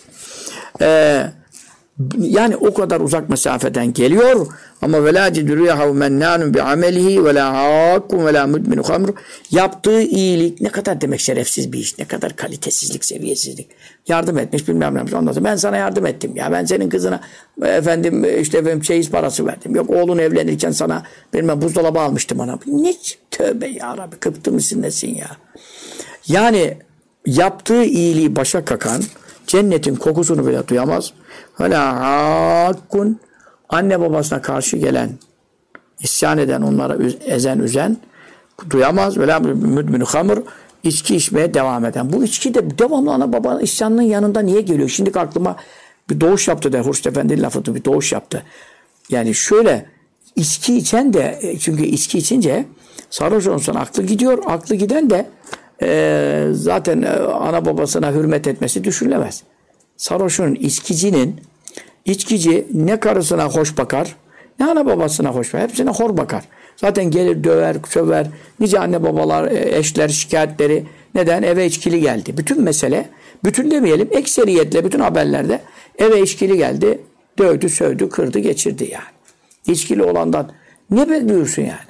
Yani o kadar uzak mesafeden geliyor ama velâ cidrûyâhu mennânun bi'amelihi velâ hâkkun velâ mudminu hamr. Yaptığı iyilik ne kadar demek şerefsiz bir iş, ne kadar kalitesizlik, seviyesizlik. Yardım etmiş bilmem ne. Ondan ben sana yardım ettim ya, ben senin kızına çeyiz parası verdim. Yok, oğlun evlenirken sana buzdolabı almıştım ona. Ne tövbe ya Rabbi, kıptı mısın nesin ya. Yani yaptığı iyiliği başa kakan cennetin kokusunu bile duyamaz. Hala hakkun, anne babasına karşı gelen, isyan eden, onlara ezen, üzen duyamaz. Böyle müdmünü hamur, içki içmeye devam eden. Bu içki de devamlı ana babanın isyanının yanında niye geliyor? Şimdi aklıma bir doğuş yaptı der. Hurşit Efendi'nin lafı, bir doğuş yaptı. Yani şöyle, içki içen de, çünkü içki içince sarhoş olsun aklı gidiyor. Aklı giden de zaten ana babasına hürmet etmesi düşünülemez. Sarhoşun, içkici ne karısına hoş bakar, ne ana babasına hoş bakar. Hepsine hor bakar. Zaten gelir döver, söver. Nice anne babalar, eşler şikayetleri. Neden? Eve içkili geldi. Bütün mesele, bütün demeyelim, ekseriyetle bütün haberlerde eve içkili geldi. Dövdü, sövdü, kırdı, geçirdi yani. İçkili olandan ne bekliyorsun yani?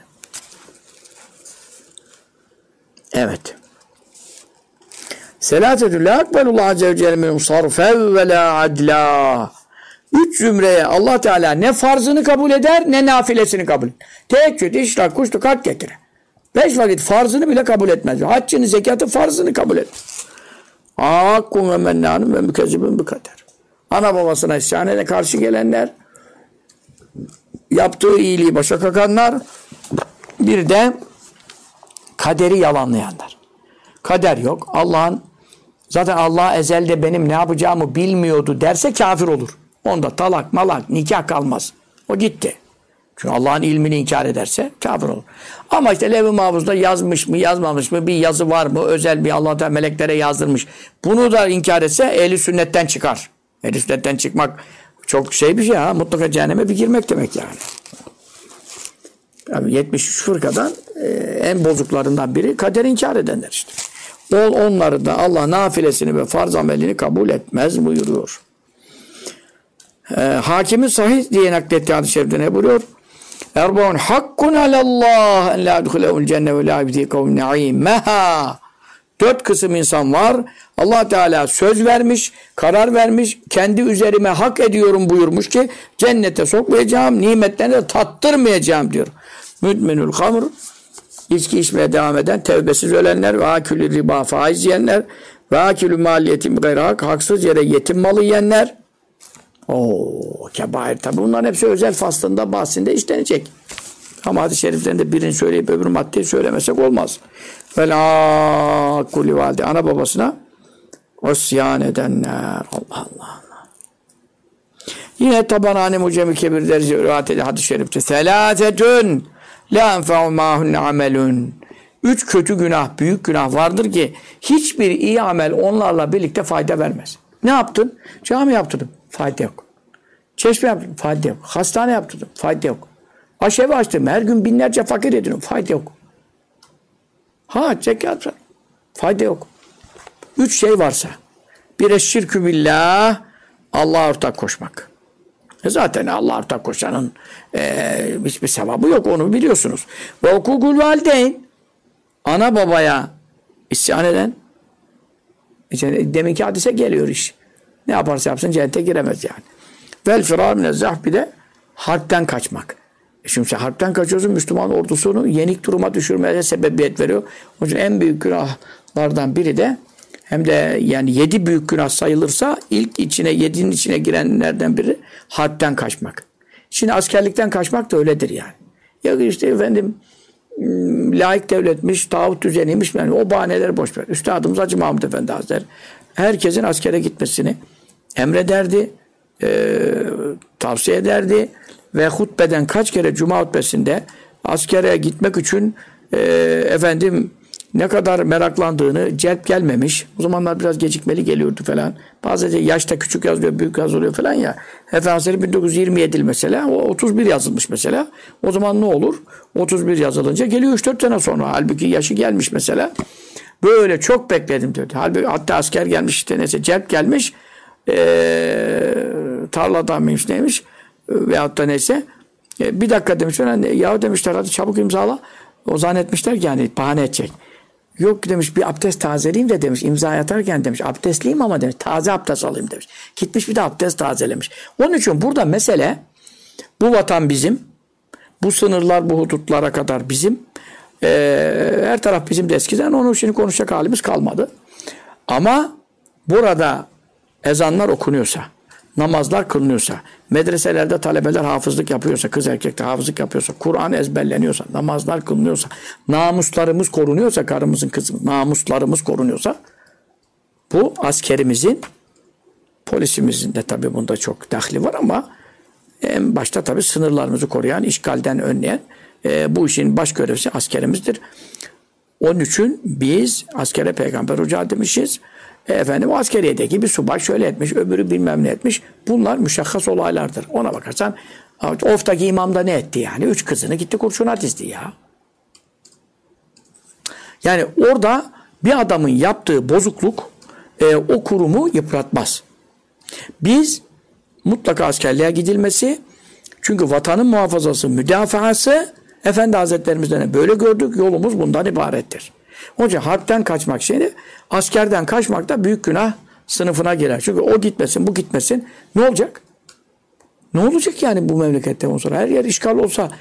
Evet. Selâtetü lâ akbelullah azze ve celle minhum sarfen ve lâ adlâ. 3 zümreye Allah Teala ne farzını kabul eder ne nafilesini kabul eder. Teheccüd, işrak, kuşluk, hak getire. 5 vakit farzını bile kabul etmez. Haccını, zekatı, farzını kabul etmez. Hakkun ve mennânun ve mükezzibun bi kader. Ana babasına isyanete karşı gelenler, yaptığı iyiliği başa kakanlar, bir de kaderi yalanlayanlar. Kader yok. Zaten Allah ezelde benim ne yapacağımı bilmiyordu derse kafir olur. Onda talak, malak, nikah kalmaz. O gitti. Çünkü Allah'ın ilmini inkar ederse kafir olur. Ama işte Levh-i Mahfuz'da yazmış mı, yazmamış mı, bir yazı var mı, özel bir Allah Teala meleklere yazdırmış. Bunu da inkar etse ehli sünnetten çıkar. Ehli sünnetten çıkmak çok bir şey ha. Mutlaka cehenneme bir girmek demek yani. Yani 73 fırkadan en bozuklarından biri kaderi inkar edenler işte. Onları da Allah nafilesini ve farz amelini kabul etmez buyuruyor. Hakimin sahih diye naklettiği hadis-i şerifte ne buyuruyor? Erbaun hakkun alallah en la yudhulehul cenne ve la yubdi kavm na'imeha. 4 kısım insan var. Allah Teala söz vermiş, karar vermiş, kendi üzerime hak ediyorum buyurmuş ki cennete sokmayacağım, nimetlerini de tattırmayacağım diyor. Müdmenül hamr, içki içmeye devam eden, tevbesiz ölenler, ve akülü riba, faiz yiyenler, ve akülü maliyetin gayrak, haksız yere yetim malı yiyenler. Kebair tabi. Bunların hepsi özel faslında, bahsinde işlenecek. Ama hadis-i şeriflerinde birini söyleyip öbür maddeyi söylemesek olmaz. Velâ kulli valide. Ana babasına osyan edenler. Allah Allah. Yine Tabarani Mucem-i Kebir'de rivayet edilen hadis-i şerifte selâsetün la enfe'u mâhunne amelun. 3 kötü günah, büyük günah vardır ki hiçbir iyi amel onlarla birlikte fayda vermez. Ne yaptın? Cami yaptırdım. Fayda yok. Çeşme yaptırdım. Fayda yok. Hastane yaptırdım. Fayda yok. Aşevi açtım. Her gün binlerce fakir ediyorum. Fayda yok. Zekat var. Fayda yok. 3 şey varsa. Bir eşşirkü billah, Allah'a ortak koşmak. Zaten Allah'a ortak koşanın hiçbir sevabı yok. Onu biliyorsunuz. Ve hukukul valideyn, ana babaya isyan eden, deminki hadise geliyor iş. Ne yaparsa yapsın cennete giremez yani. Vel firar minezzah, bir de harpten kaçmak. Şimdi harpten kaçıyorsun, Müslüman ordusunu yenik duruma düşürmeye sebebiyet veriyor. Onun için en büyük günahlardan biri de, hem de yani 7 büyük günah sayılırsa ilk 7'nin içine girenlerden biri harpten kaçmak. Şimdi askerlikten kaçmak da öyledir yani. Ya işte efendim laik devletmiş, tağut düzeniymiş, yani o bahaneleri boş ver. Üstadımız Hacı Mahmud Efendi Hazretleri herkesin askere gitmesini emrederdi, tavsiye ederdi ve hutbeden kaç kere cuma hutbesinde askere gitmek için ne kadar meraklandığını, celp gelmemiş. O zamanlar biraz gecikmeli geliyordu falan. Bazen yaşta küçük yazılıyor, büyük yazılıyor falan ya. Efendimiz 1927 mesela, o 31 yazılmış mesela. O zaman ne olur? 31 yazılınca geliyor 3-4 sene sonra. Halbuki yaşı gelmiş mesela. Böyle çok bekledim diyor. Halbuki hatta asker gelmiş, işte neyse celp gelmiş. Tarladan mıymış neymiş? Veyahut da neyse. Bir dakika demiş falan. Ya demişler hadi çabuk imzala. O zannetmişler ki yani bahane edecek. Yok demiş, bir abdest tazeleyeyim de demiş, imza atarken demiş abdestliyim ama demiş taze abdest alayım demiş. Gitmiş bir de abdest tazelemiş. Onun için burada mesele, bu vatan bizim, bu sınırlar, bu hudutlara kadar bizim, her taraf bizim de eskiden, onun için konuşacak halimiz kalmadı. Ama burada ezanlar okunuyorsa, namazlar kılınıyorsa, medreselerde talebeler hafızlık yapıyorsa, kız erkek de hafızlık yapıyorsa, Kur'an ezberleniyorsa, namazlar kılınıyorsa, namuslarımız korunuyorsa, karımızın kızımız, namuslarımız korunuyorsa, bu askerimizin, polisimizin de tabii bunda çok dahli var ama en başta tabii sınırlarımızı koruyan, işgalden önleyen bu işin baş görevlisi askerimizdir. Onun için biz askere peygamber ocağı demişiz. Askeriyedeki bir subay şöyle etmiş, öbürü bilmem ne etmiş. Bunlar müşahhas olaylardır. Ona bakarsan Of'taki imam da ne etti yani? 3 kızını gitti kurşuna dizdi ya. Yani orada bir adamın yaptığı bozukluk o kurumu yıpratmaz. Biz mutlaka askerliğe gidilmesi, çünkü vatanın muhafazası, müdafaası, Efendi Hazretlerimizden böyle gördük, yolumuz bundan ibarettir. Onun için harpten kaçmak şeyini, askerden kaçmak da büyük günah sınıfına girer. Çünkü o gitmesin, bu gitmesin. Ne olacak? Ne olacak yani bu memlekette ondan sonra? Her yer işgal olsa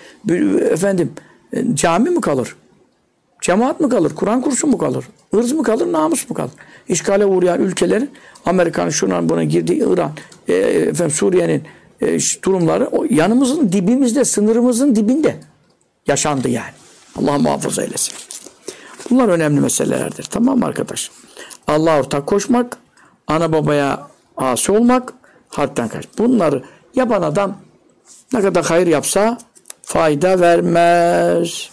cami mi kalır? Cemaat mi kalır? Kur'an kursu mu kalır? Irz mı kalır? Namus mu kalır? İşgale uğrayan ülkelerin, Amerika'nın şundan buna girdiği İran, Suriye'nin durumları yanımızın dibimizde, sınırımızın dibinde yaşandı yani. Allah muhafaza eylesin. Bunlar önemli meselelerdir. Tamam mı arkadaş? Allah'a ortak koşmak, ana babaya asi olmak, harpten kaç. Bunları yapan adam ne kadar hayır yapsa fayda vermez.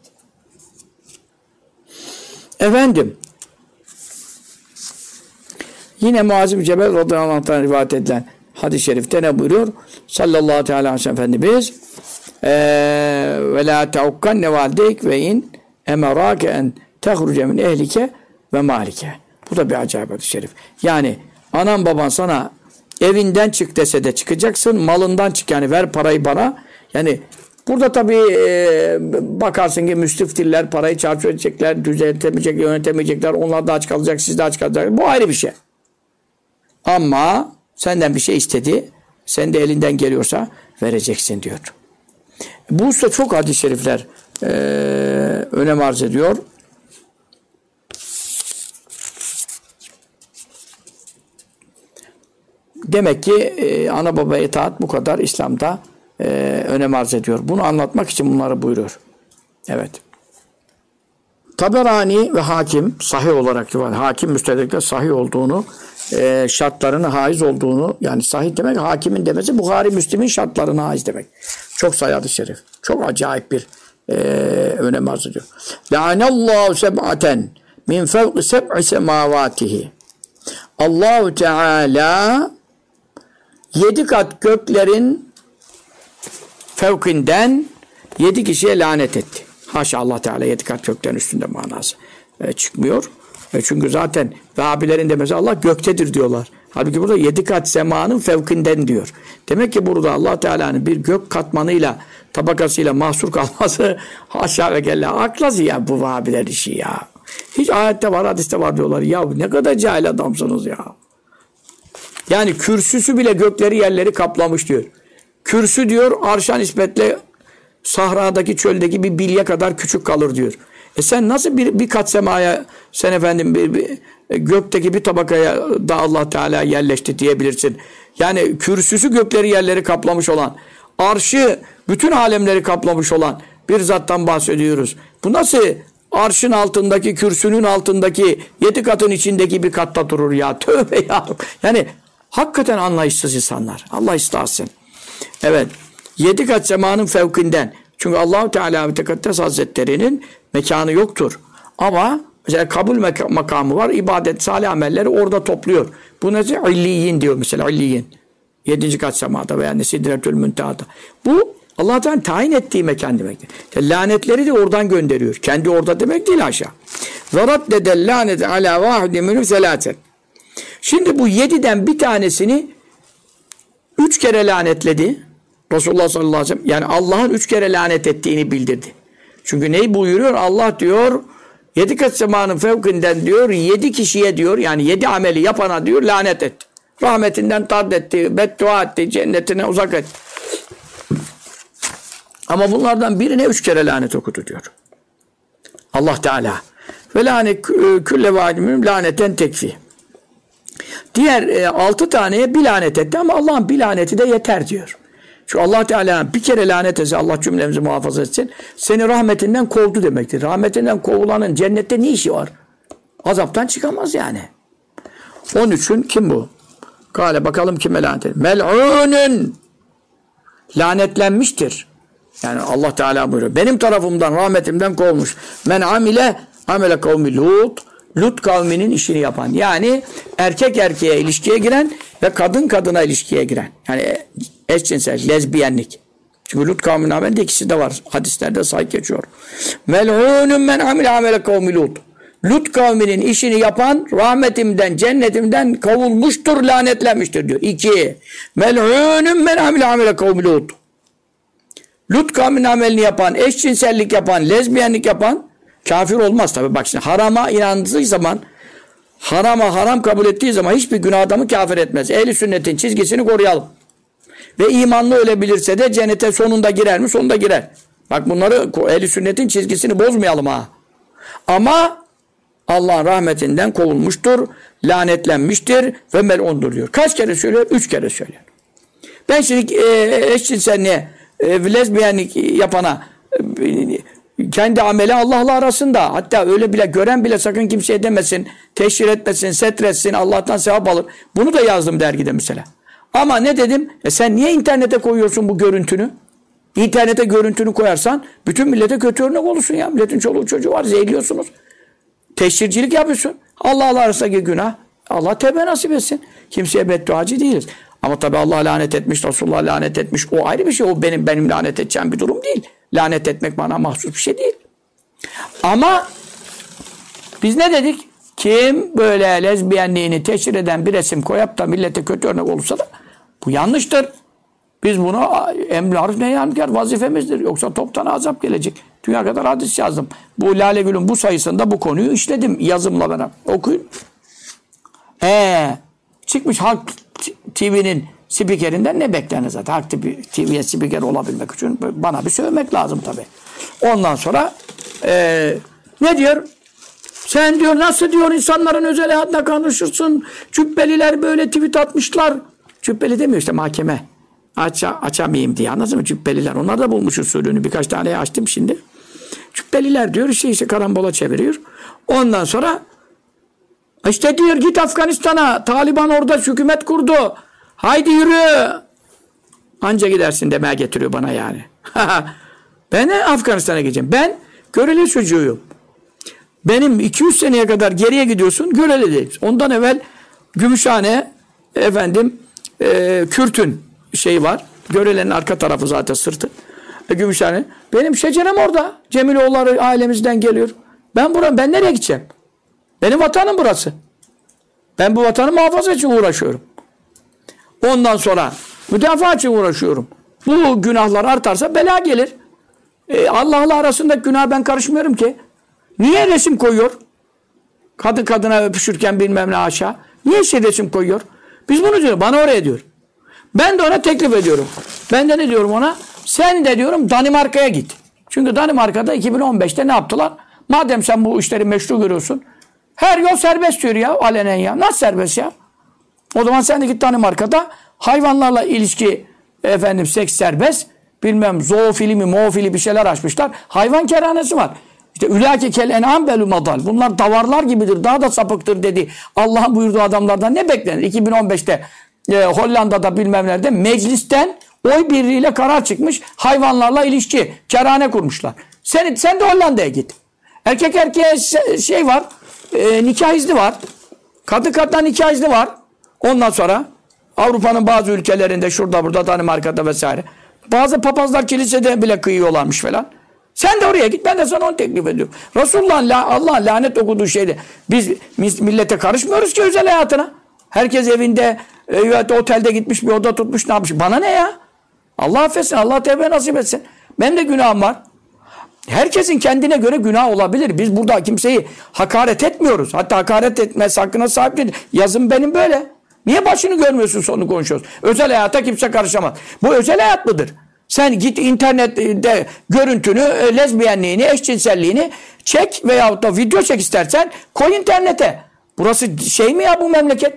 Yine Muaz bin Cebel radıyallahu anh'tan rivayet edilen hadis-i şerifte ne buyuruyor? Sallallahu teala aleyhi ve sellem Efendimiz ve la teukkanne valideyk ve in emerake en tehruce min ehlike ve malike. Bu da bir acayip hadis-i şerif. Yani anan baban sana evinden çık dese de çıkacaksın, malından çık, yani ver parayı bana. Yani burada tabii bakarsın ki müstiftiller parayı çarçur edecekler, düzeltemeyecek, yönetemeyecekler, onlar da aç kalacak, siz de aç kalacaksınız. Bu ayrı bir şey. Ama senden bir şey istedi, sen de elinden geliyorsa vereceksin diyor. Bu usta çok hadis-i şerifler önem arz ediyor. Demek ki ana babaya itaat bu kadar İslam'da önem arz ediyor. Bunu anlatmak için bunları buyuruyor. Evet. Taberani ve Hakim sahih olarak var. Hakim müstedrekte sahih olduğunu, şartlarına haiz olduğunu, yani sahih demek Hakimin demesi Buhari Müslim'in şartlarına haiz demek. Çok sayı hadis-i şerif. Çok acayip bir önem arz ediyor. La'anallahu seb'aten min fevki seb'i semavatihi. Allahu Teala 7 kat göklerin fevkinden 7 kişiye lanet etti. Haşa, Allah Teala 7 kat göklerin üstünde manası çıkmıyor. Çünkü zaten Vehhabilerin de mesela Allah göktedir diyorlar. Halbuki burada 7 kat semanın fevkinden diyor. Demek ki burada Allah Teala'nın bir gök katmanıyla, tabakasıyla mahsur kalması haşa ve kella akla ziyan bu Vehhabiler işi ya. Hiç ayette var, hadiste var diyorlar. Ya ne kadar cahil adamsınız ya. Yani kürsüsü bile gökleri yerleri kaplamış diyor. Kürsü diyor arşa nispetle sahradaki çöldeki bir bilye kadar küçük kalır diyor. Sen nasıl bir kat semaya, sen efendim bir gökteki bir tabakaya da Allah Teala yerleşti diyebilirsin. Yani kürsüsü gökleri yerleri kaplamış olan, arşı bütün alemleri kaplamış olan bir zattan bahsediyoruz. Bu nasıl arşın altındaki, kürsünün altındaki 7 katın içindeki bir katta durur ya? Tövbe ya. Yani hakikaten anlayışsız insanlar. Allah ıslahsın. Evet. 7 kat semanın fevkinden. Çünkü Allah-u Teala ve Tekaddes Hazretleri'nin mekanı yoktur. Ama mesela kabul makamı var. İbadet, salih amelleri orada topluyor. Bu nasıl? İlliyin diyor mesela. İlliyin. 7. kat semada veya Sidretül Münteha'da. Bu Allah Teala tayin ettiği mekan demektir. Lanetleri de oradan gönderiyor. Kendi orada demek değil aşağı. Ve raddedel lanete ala vahidin minhum selâsen. Şimdi bu 7'den bir tanesini 3 kere lanetledi. Resulullah sallallahu aleyhi ve sellem. Yani Allah'ın 3 kere lanet ettiğini bildirdi. Çünkü neyi buyuruyor? Allah diyor 7 kat semanın fevkinden diyor 7 kişiye diyor yani 7 ameli yapana diyor lanet etti. Rahmetinden tard etti, beddua etti, cennetine uzak etti. Ama bunlardan birine 3 kere lanet okudu diyor. Allah Teala. Ve lanet külle vâdimüm laneten tekfi. Diğer 6 taneye bir lanet etti ama Allah'ın bir laneti de yeter diyor. Çünkü Allah Teala bir kere lanet etse, Allah cümlemizi muhafaza etsin, seni rahmetinden kovdu demektir. Rahmetinden kovulanın cennette ne işi var? Azaptan çıkamaz yani. Onun için kim bu? Kale bakalım kime lanet edin. Mel'ûnün lanetlenmiştir. Yani Allah Teala buyuruyor. Benim tarafımdan, rahmetimden kovmuş. Men amele kavmi Lut. Lut kavminin işini yapan. Yani erkek erkeğe ilişkiye giren ve kadın kadına ilişkiye giren. Yani eşcinsel, lezbiyenlik. Çünkü Lut kavminin amelinde ikisi de var. Hadislerde sahih geçiyor. Mel'ûnün men amele kavmi Lut. Lut kavminin işini yapan rahmetimden, cennetimden kovulmuştur, lanetlenmiştir diyor. 2. Mel'ûnün men amele kavmi Lut. Lut kavminin amelini yapan, eşcinsellik yapan, lezbiyenlik yapan kafir olmaz tabi. Bak şimdi harama inandığı zaman, harama haram kabul ettiği zaman hiçbir günah adamı kafir etmez. Ehl-i sünnetin çizgisini koruyalım. Ve imanlı ölebilirse de cennete sonunda girer mi? Sonunda girer. Bak bunları ehl-i sünnetin çizgisini bozmayalım ha. Ama Allah'ın rahmetinden kovulmuştur, lanetlenmiştir ve mel'undur diyor. Kaç kere söylüyor? 3 kere söylüyor. Ben şimdi eşcinselliğe, lezbiyenlik yapana kendi ameli Allah'la arasında. Hatta öyle bile gören bile sakın kimseye demesin, teşhir etmesin, setretsin, Allah'tan sevap alır. Bunu da yazdım dergide mesela. Ama ne dedim? Sen niye internete koyuyorsun bu görüntünü? İnternete görüntünü koyarsan bütün millete kötü örnek olursun ya. Milletin çoluğu çocuğu var, zehirliyorsunuz. Teşhircilik yapıyorsun. Allah'la arasındaki günah. Allah tevbe nasip etsin. Kimseye bedduacı değiliz. Ama tabi Allah lanet etmiş, Resulullah lanet etmiş. O ayrı bir şey. O benim lanet edeceğim bir durum değil. Lanet etmek bana mahsus bir şey değil. Ama biz ne dedik? Kim böyle lezbiyenliğini teşhir eden bir resim koyup da millete kötü örnek olursa da bu yanlıştır. Biz bunu emr-i nehyânkar vazifemizdir. Yoksa toptan azap gelecek. Dünya kadar hadis yazdım. Bu Lale Gül'ün bu sayısında bu konuyu işledim yazımla beraber. Okuyun. Çıkmış Halk TV'nin spikerinden ne beklenir zaten? Halk TV'ye spiker olabilmek için bana bir sövmek lazım tabii. Ondan sonra ne diyor? Sen diyor nasıl diyor insanların özel hayatına karışırsın? Cübbeliler böyle tweet atmışlar. Cübbeli demiyor işte mahkeme. Açamayayım diye, anladın mı? Cübbeliler. Onlar da bulmuş usulünü. Birkaç tane açtım şimdi. Cübbeliler diyor işte karambola çeviriyor. Ondan sonra işte diyor git Afganistan'a. Taliban orada hükümet kurdu. Haydi yürü. Anca gidersin demeye getiriyor bana yani. Ben de Afganistan'a gideceğim. Ben Göreli çocuğuyum. Benim 200 seneye kadar geriye gidiyorsun, Göreli'deyiz. Ondan evvel Gümüşhane, Kürt'ün şeyi var. Görele'nin arka tarafı zaten sırtı. Gümüşhane. Benim şecerem orada. Cemiloğulları ailemizden geliyor. Ben nereye gideceğim? Benim vatanım burası. Ben bu vatanı muhafaza için uğraşıyorum. Ondan sonra müdafaa için uğraşıyorum. Bu günahlar artarsa bela gelir. Allah'la arasındaki günaha ben karışmıyorum ki. Niye resim koyuyor? Kadın kadına öpüşürken bilmem ne aşağı. Niye resim koyuyor? Biz bunu diyor. Bana oraya diyor. Ben de ona teklif ediyorum. Ben de ne diyorum ona? Sen de diyorum Danimarka'ya git. Çünkü Danimarka'da 2015'te ne yaptılar? Madem sen bu işleri meşru görüyorsun. Her yol serbest diyor ya. Alenen ya. Nasıl serbest ya? O zaman sen de git Danimarka'da hayvanlarla ilişki seks serbest. Bilmem zoofili mi moofili bir şeyler açmışlar. Hayvan kerhanesi var. İşte ülâke kel en'am belü madal. Bunlar davarlar gibidir. Daha da sapıktır dedi. Allah'ın buyurduğu adamlardan ne beklenir? 2015'te Hollanda'da bilmem nerede meclisten oy birliğiyle karar çıkmış. Hayvanlarla ilişki. Kerhane kurmuşlar. Sen de Hollanda'ya git. Erkek erkeğe şey var. Nikah izni var. Kadın kadına nikah izni var. Ondan sonra Avrupa'nın bazı ülkelerinde şurada burada Danimarka'da vesaire. Bazı papazlar kilisede bile kıyıyorlarmış falan. Sen de oraya git. Ben de sana onu teklif ediyorum. Resulullah'ın Allah'ın lanet okuduğu şeyde biz millete karışmıyoruz ki özel hayatına. Herkes evinde otelde gitmiş bir oda tutmuş ne yapmış. Bana ne ya? Allah affetsin. Allah tevbe nasip etsin. Benim de günahım var. Herkesin kendine göre günah olabilir. Biz burada kimseyi hakaret etmiyoruz. Hatta hakaret etmez hakkına sahip değil. Yazım benim böyle. Niye başını görmüyorsun sonunu konuşuyoruz? Özel hayata kimse karışamaz. Bu özel hayat mıdır? Sen git internette görüntünü, lezbiyenliğini, eşcinselliğini çek veyahut da video çek istersen koy internete. Burası şey mi ya bu memleket?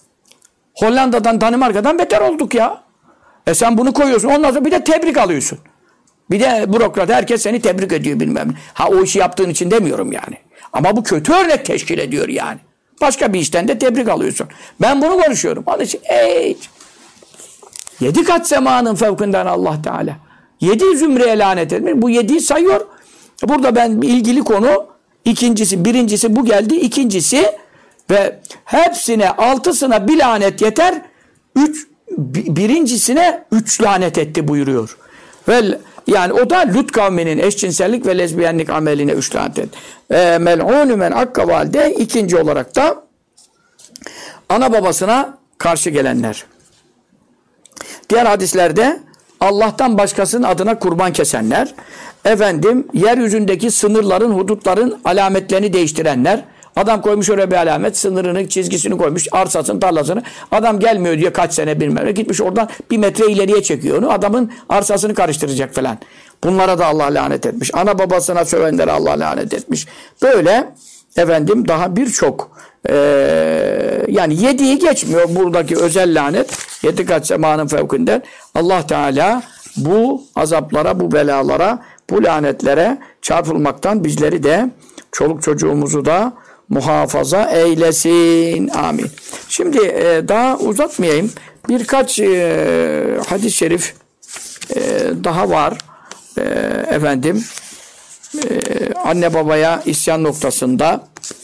Hollanda'dan, Danimarka'dan beter olduk ya. Sen bunu koyuyorsun. Ondan sonra bir de tebrik alıyorsun. Bir de bürokrat herkes seni tebrik ediyor bilmem ne. Ha o işi yaptığın için demiyorum yani. Ama bu kötü örnek teşkil ediyor yani. Başka bir işten de tebrik alıyorsun. Ben bunu konuşuyorum. Onun için 7 kat semanın fevkinden Allah Teala. 7 zümreye lanet etmiş. Bu 7'yi sayıyor. Burada ben ilgili konu birincisi bu geldi. İkincisi ve hepsine 6'sına bir lanet yeter. Birincisine 3 lanet etti buyuruyor. Ve yani o da Lut kavminin eşcinsellik ve lezbiyenlik ameline 3 lanet etti. Mel'ûnü men akka valide. İkinci olarak da ana babasına karşı gelenler. Diğer hadislerde Allah'tan başkasının adına kurban kesenler, yeryüzündeki sınırların, hudutların alametlerini değiştirenler, adam koymuş oraya bir alamet, sınırını, çizgisini koymuş, arsasını, tarlasını, adam gelmiyor diye kaç sene bilmem ne, gitmiş oradan 1 metre ileriye çekiyor onu, adamın arsasını karıştıracak falan. Bunlara da Allah lanet etmiş. Ana babasına sövenlere Allah lanet etmiş. Böyle daha birçok yani 7'yi geçmiyor buradaki özel lanet. 7 kat semanın fevkinden Allah Teala bu azaplara, bu belalara, bu lanetlere çarpılmaktan bizleri de çoluk çocuğumuzu da muhafaza eylesin. Amin. Şimdi daha uzatmayayım. Birkaç hadis-i şerif daha var. Anne babaya isyan noktasında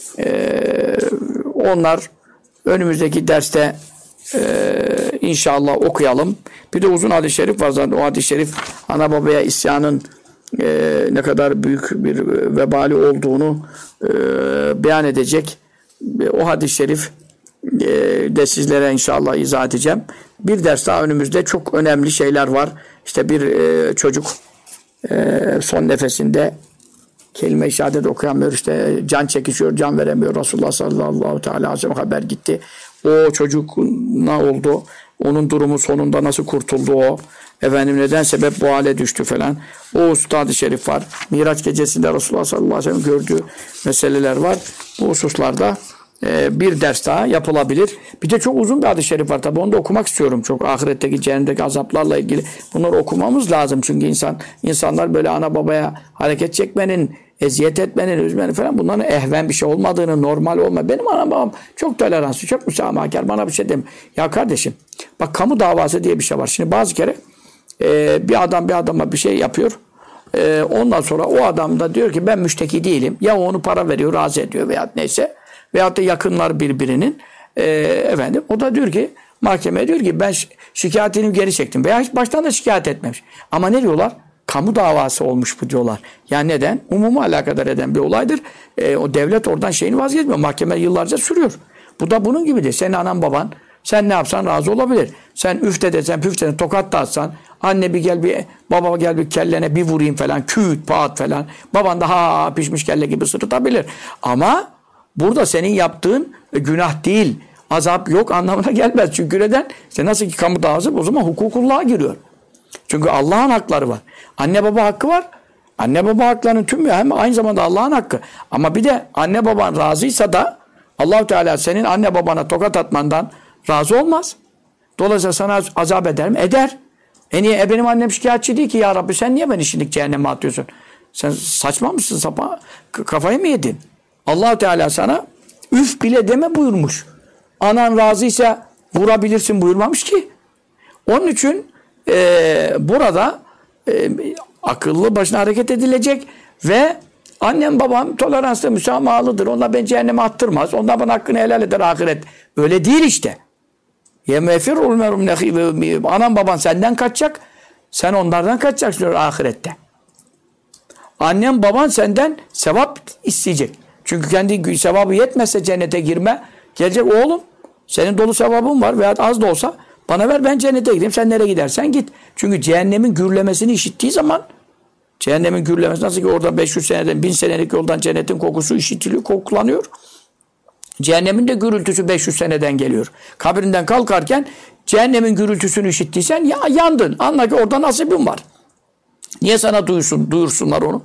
onlar önümüzdeki derste inşallah okuyalım. Bir de uzun hadis-i şerif var zaten. O hadis-i şerif ana babaya isyanın ne kadar büyük bir vebali olduğunu beyan edecek. O hadis-i şerif de sizlere inşallah izah edeceğim. Bir ders daha önümüzde çok önemli şeyler var. İşte bir çocuk son nefesinde kelime-i şehadet okuyamıyor, işte can çekişiyor, can veremiyor. Resulullah sallallahu aleyhi ve sellem haber gitti. O çocuk ne oldu? Onun durumu sonunda nasıl kurtuldu o? Neden sebep bu hale düştü falan. O hususta şerif var. Miraç gecesinde Resulullah sallallahu aleyhi ve sellem gördüğü meseleler var. Bu hususlarda bir ders daha yapılabilir. Bir de çok uzun bir hadis-i şerif var. Tabi onu da okumak istiyorum. Çok ahiretteki, cehennemdeki azaplarla ilgili. Bunları okumamız lazım. Çünkü insanlar böyle ana babaya hareket çekmenin, eziyet etmenin, üzmenin falan bunların ehven bir şey olmadığını, normal olmadığını. Benim anam babam çok toleranslı, çok müsamahakar. Bana bir şey demiyor. Ya kardeşim bak kamu davası diye bir şey var. Şimdi bazı kere bir adam bir adama bir şey yapıyor. Ondan sonra o adam da diyor ki ben müşteki değilim. Ya onu para veriyor, razı ediyor veya neyse. Veyahut da yakınlar birbirinin. Efendim o da diyor ki mahkemeye diyor ki ben şikayetini geri çektim. Veya hiç baştan da şikayet etmemiş. Ama ne diyorlar? Kamu davası olmuş bu diyorlar. Yani neden? Umumu alakadar eden bir olaydır. O devlet oradan şeyini vazgeçmiyor. Mahkeme yıllarca sürüyor. Bu da bunun gibidir. Senin anan baban sen ne yapsan razı olabilir. Sen üfte desen püfte tokat da atsan anne bir gel bir baba gel bir kellene bir vurayım falan küt paat falan. Baban da ha pişmiş kelle gibi sırıtabilir. Ama burada senin yaptığın günah değil. Azap yok anlamına gelmez. Çünkü neden? İşte nasıl ki kamu davası o zaman hukukullah'a giriyor. Çünkü Allah'ın hakları var. Anne baba hakkı var. Anne baba haklarının tümü hem aynı zamanda Allah'ın hakkı. Ama bir de anne baban razıysa da Allah-u Teala senin anne babana tokat atmandan razı olmaz. Dolayısıyla sana azap eder mi? Eder. Niye? Benim annem şikayetçi değil ki ya Rabbi sen niye beni şimdilik cehenneme atıyorsun? Sen saçma mısın sapa? Kafayı mı yedin? Allah-u Teala sana üf bile deme buyurmuş. Anan razıysa vurabilirsin buyurmamış ki. Onun için burada akıllı başına hareket edilecek ve annem babam toleranslı müsamahalıdır. Onlar beni cehenneme attırmaz. Onlar bana hakkını helal eder ahiret. Öyle değil işte. Yemefirul merum nehi. Anam baban senden kaçacak. Sen onlardan kaçacaksın diyor ahirette. Annem baban senden sevap isteyecek. Çünkü kendi sevabı yetmezse cennete girme. Gelecek oğlum senin dolu sevabın var veya az da olsa bana ver ben cennete gideyim. Sen nereye gidersen git. Çünkü cehennemin gürlemesini işittiği zaman cehennemin gürlemesi nasıl ki orada 500 seneden 1000 senelik yoldan cennetin kokusu işitiliyor, kokulanıyor. Cehennemin de gürültüsü 500 seneden geliyor. Kabrinden kalkarken cehennemin gürültüsünü işittiysen ya yandın. Anla ki orada nasibin var. Niye sana duyursunlar onu?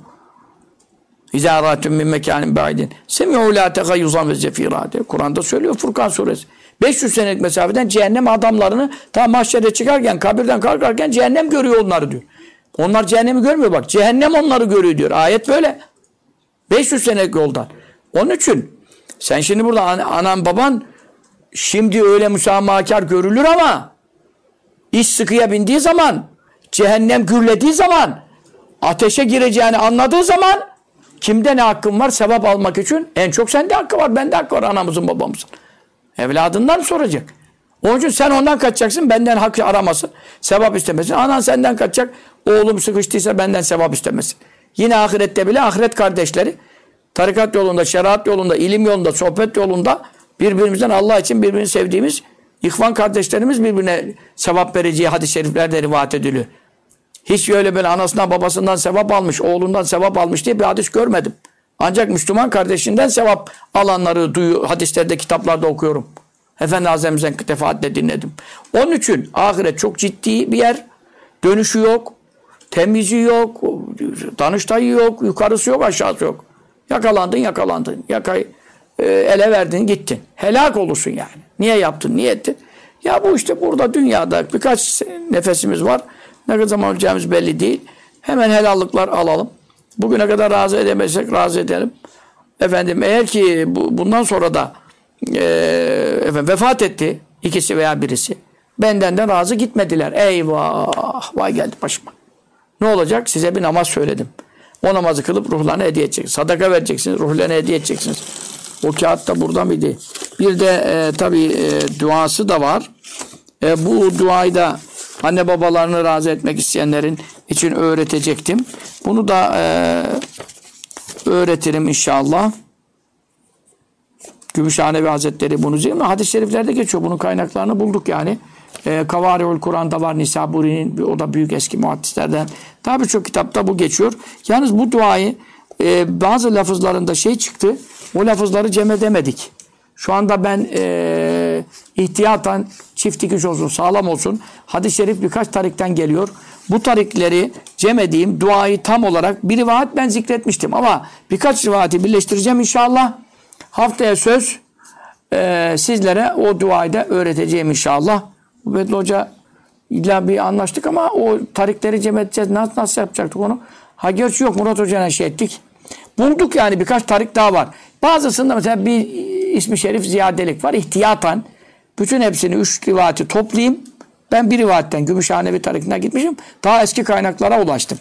İzâ râtüm min mekânin ba'idin. Semi'û lâ tegayyuzan ve zefîrâ. Kur'an'da söylüyor Furkan suresi. 500 senelik mesafeden cehennem adamlarını tam mahşere çıkarken, kabirden kalkarken cehennem görüyor onları diyor. Onlar cehennemi görmüyor bak. Cehennem onları görüyor diyor. Ayet böyle. 500 senelik yoldan. Onun için sen şimdi burada anan baban şimdi öyle müsamahakar görülür ama iş sıkıya bindiği zaman cehennem gürlediği zaman ateşe gireceğini anladığı zaman kimde ne hakkın var sevap almak için? En çok sende hakkı var. Bende hakkı var anamızın babamızın. Evladından soracak. Onun için sen ondan kaçacaksın. Benden hak aramasın. Sevap istemesin. Anan senden kaçacak. Oğlum sıkıştıysa benden sevap istemesin. Yine ahirette bile ahiret kardeşleri tarikat yolunda, şeriat yolunda, ilim yolunda, sohbet yolunda birbirimizden Allah için birbirini sevdiğimiz ihvan kardeşlerimiz birbirine sevap vereceği hadis-i şeriflerde rivayet ediliyor. Hiç öyle böyle anasından babasından sevap almış, oğlundan sevap almış diye bir hadis görmedim. Ancak Müslüman kardeşinden sevap alanları hadislerde, kitaplarda okuyorum. Efendi Hazretimizden defaatle dinledim. Onun için ahiret çok ciddi bir yer. Dönüşü yok, temizi yok, danıştayı yok, yukarısı yok, aşağısı yok. Yakalandın. Yakayı ele verdin, gittin. Helak olursun yani. Niye yaptın, niye ettin? Ya bu işte burada dünyada birkaç nefesimiz var. Ne kadar zaman öleceğimiz belli değil. Hemen helallıklar alalım. Bugüne kadar razı edemezsek razı edelim. Efendim eğer ki bundan sonra da vefat etti ikisi veya birisi. Benden de razı gitmediler. Eyvah! Vay geldi başıma. Ne olacak? Size bir namaz söyledim. O namazı kılıp ruhlarına hediye edeceksiniz. Sadaka vereceksiniz, ruhlarına hediye edeceksiniz. O kağıt da burada mıydı? Bir de tabii duası da var. Bu duayı da anne babalarını razı etmek isteyenlerin için öğretecektim. Bunu da öğretirim inşallah. Gümüşhanevi Hazretleri bunu diyor ama hadis-i şeriflerde geçiyor. Bunun kaynaklarını bulduk yani. Kavari'ül Kur'an'da var. Nisaburi'nin o da büyük eski muhaddislerden. Daha birçok kitapta bu geçiyor. Yalnız bu duayı bazı lafızlarında çıktı. O lafızları cem edemedik. Şu anda ben ihtiyaten çift dikiş olsun, sağlam olsun. Hadis-i şerif birkaç tarikten geliyor. Bu tarikleri cem edeyim. Duayı tam olarak bir rivayet ben zikretmiştim. Ama birkaç rivayeti birleştireceğim inşallah. Haftaya söz sizlere o duayı da öğreteceğim inşallah. Ubedli Hoca illa bir anlaştık ama o tarikleri cem edeceğiz. Nasıl yapacaktık onu? Ha gerçi yok Murat Hoca'yla ettik. Bulduk yani birkaç tarik daha var. Bazısında mesela bir ismi şerif ziyadelik var. İhtiyaten bütün hepsini 3 rivayeti toplayayım. Ben bir rivayetten Gümüşhanevi tarikinden gitmişim. Daha eski kaynaklara ulaştım.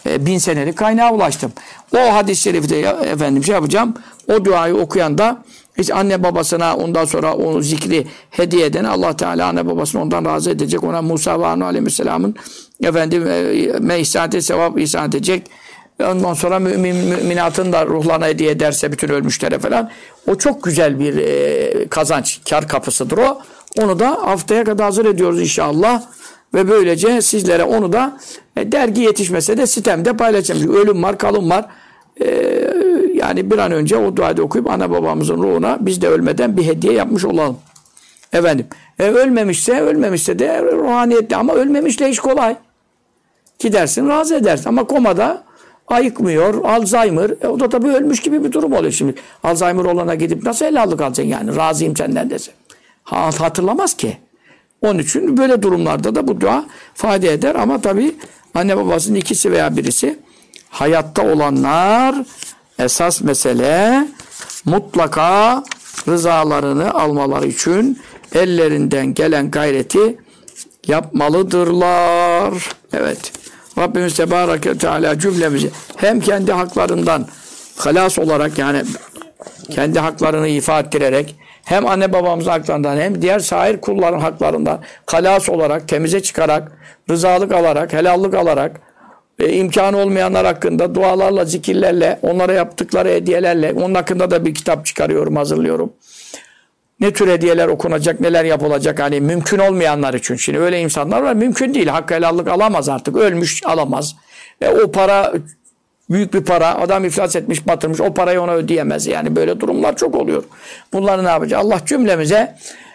1000 senelik kaynağa ulaştım. O hadis-i şerifte efendim şey yapacağım. O duayı okuyan da hiç anne babasına ondan sonra o zikri hediye eden Allah Teala anne babasını ondan razı edecek. Ona Musa ve Harun Aleyhisselam'ın efendim ihsan sevap ihsan edecek. Ondan sonra müminatın da ruhlarına hediye ederse bütün ölmüşlere falan. O çok güzel bir kazanç, kar kapısıdır o. Onu da haftaya kadar hazır ediyoruz inşallah. Ve böylece sizlere onu da dergi yetişmese de sitemde paylaşacağım. Ölüm var, kalım var. Yani bir an önce o duayı okuyup ana babamızın ruhuna biz de ölmeden bir hediye yapmış olalım. Efendim. Ölmemişse de ruhaniyette ama ölmemişle iş kolay. Gidersin razı edersin ama komada ayıkmıyor, Alzheimer. O da tabii ölmüş gibi bir durum oluyor şimdi. Alzheimer olana gidip nasıl helallik alacaksın yani? Razıyım senden desin. Hatırlamaz ki. Onun için böyle durumlarda da bu dua fayda eder ama tabii anne babasının ikisi veya birisi hayatta olanlar esas mesele mutlaka rızalarını almaları için ellerinden gelen gayreti yapmalıdırlar. Evet. Rabbimiz Tebareke ve Teala cümlemizi hem kendi haklarından halas olarak yani kendi haklarını ifade ettirerek hem anne babamızın haklarından hem diğer sair kulların haklarından halas olarak, temize çıkarak, rızalık alarak, helallik alarak imkanı olmayanlar hakkında dualarla, zikirlerle, onlara yaptıkları hediyelerle onun hakkında da bir kitap çıkarıyorum, hazırlıyorum. Ne tür hediyeler okunacak, neler yapılacak hani mümkün olmayanlar için. Şimdi öyle insanlar var mümkün değil. Hakkı helallik alamaz artık. Ölmüş alamaz. O para büyük bir para. Adam iflas etmiş, batırmış. O parayı ona ödeyemez. Yani böyle durumlar çok oluyor. Bunları ne yapacak? Allah cümlemize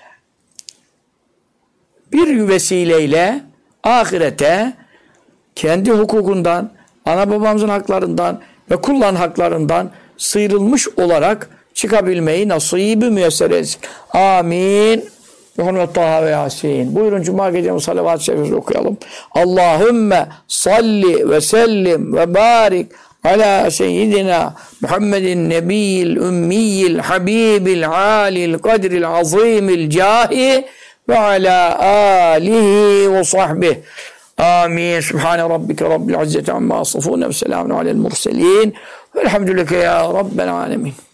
bir vesileyle ahirete kendi hukukundan, ana babamızın haklarından ve kulların haklarından sıyrılmış olarak çıkabilmeyi nasibi müyesser etsin. Amin. Muhammed Taha ve Yasin. Buyurun Cuma gecemiz salavat-ı şerifimizi okuyalım. Allahümme salli ve sellim ve barik ala seyyidina Muhammedin nebiyyil ümmiyil habibil alil kadril azimil cahi ve ala alihi ve sahbihi. Amin. Subhane rabbike rabbil izzeti amma yasifun ve selamun alel murselin. Velhamdülillah ya Rabbel alemin.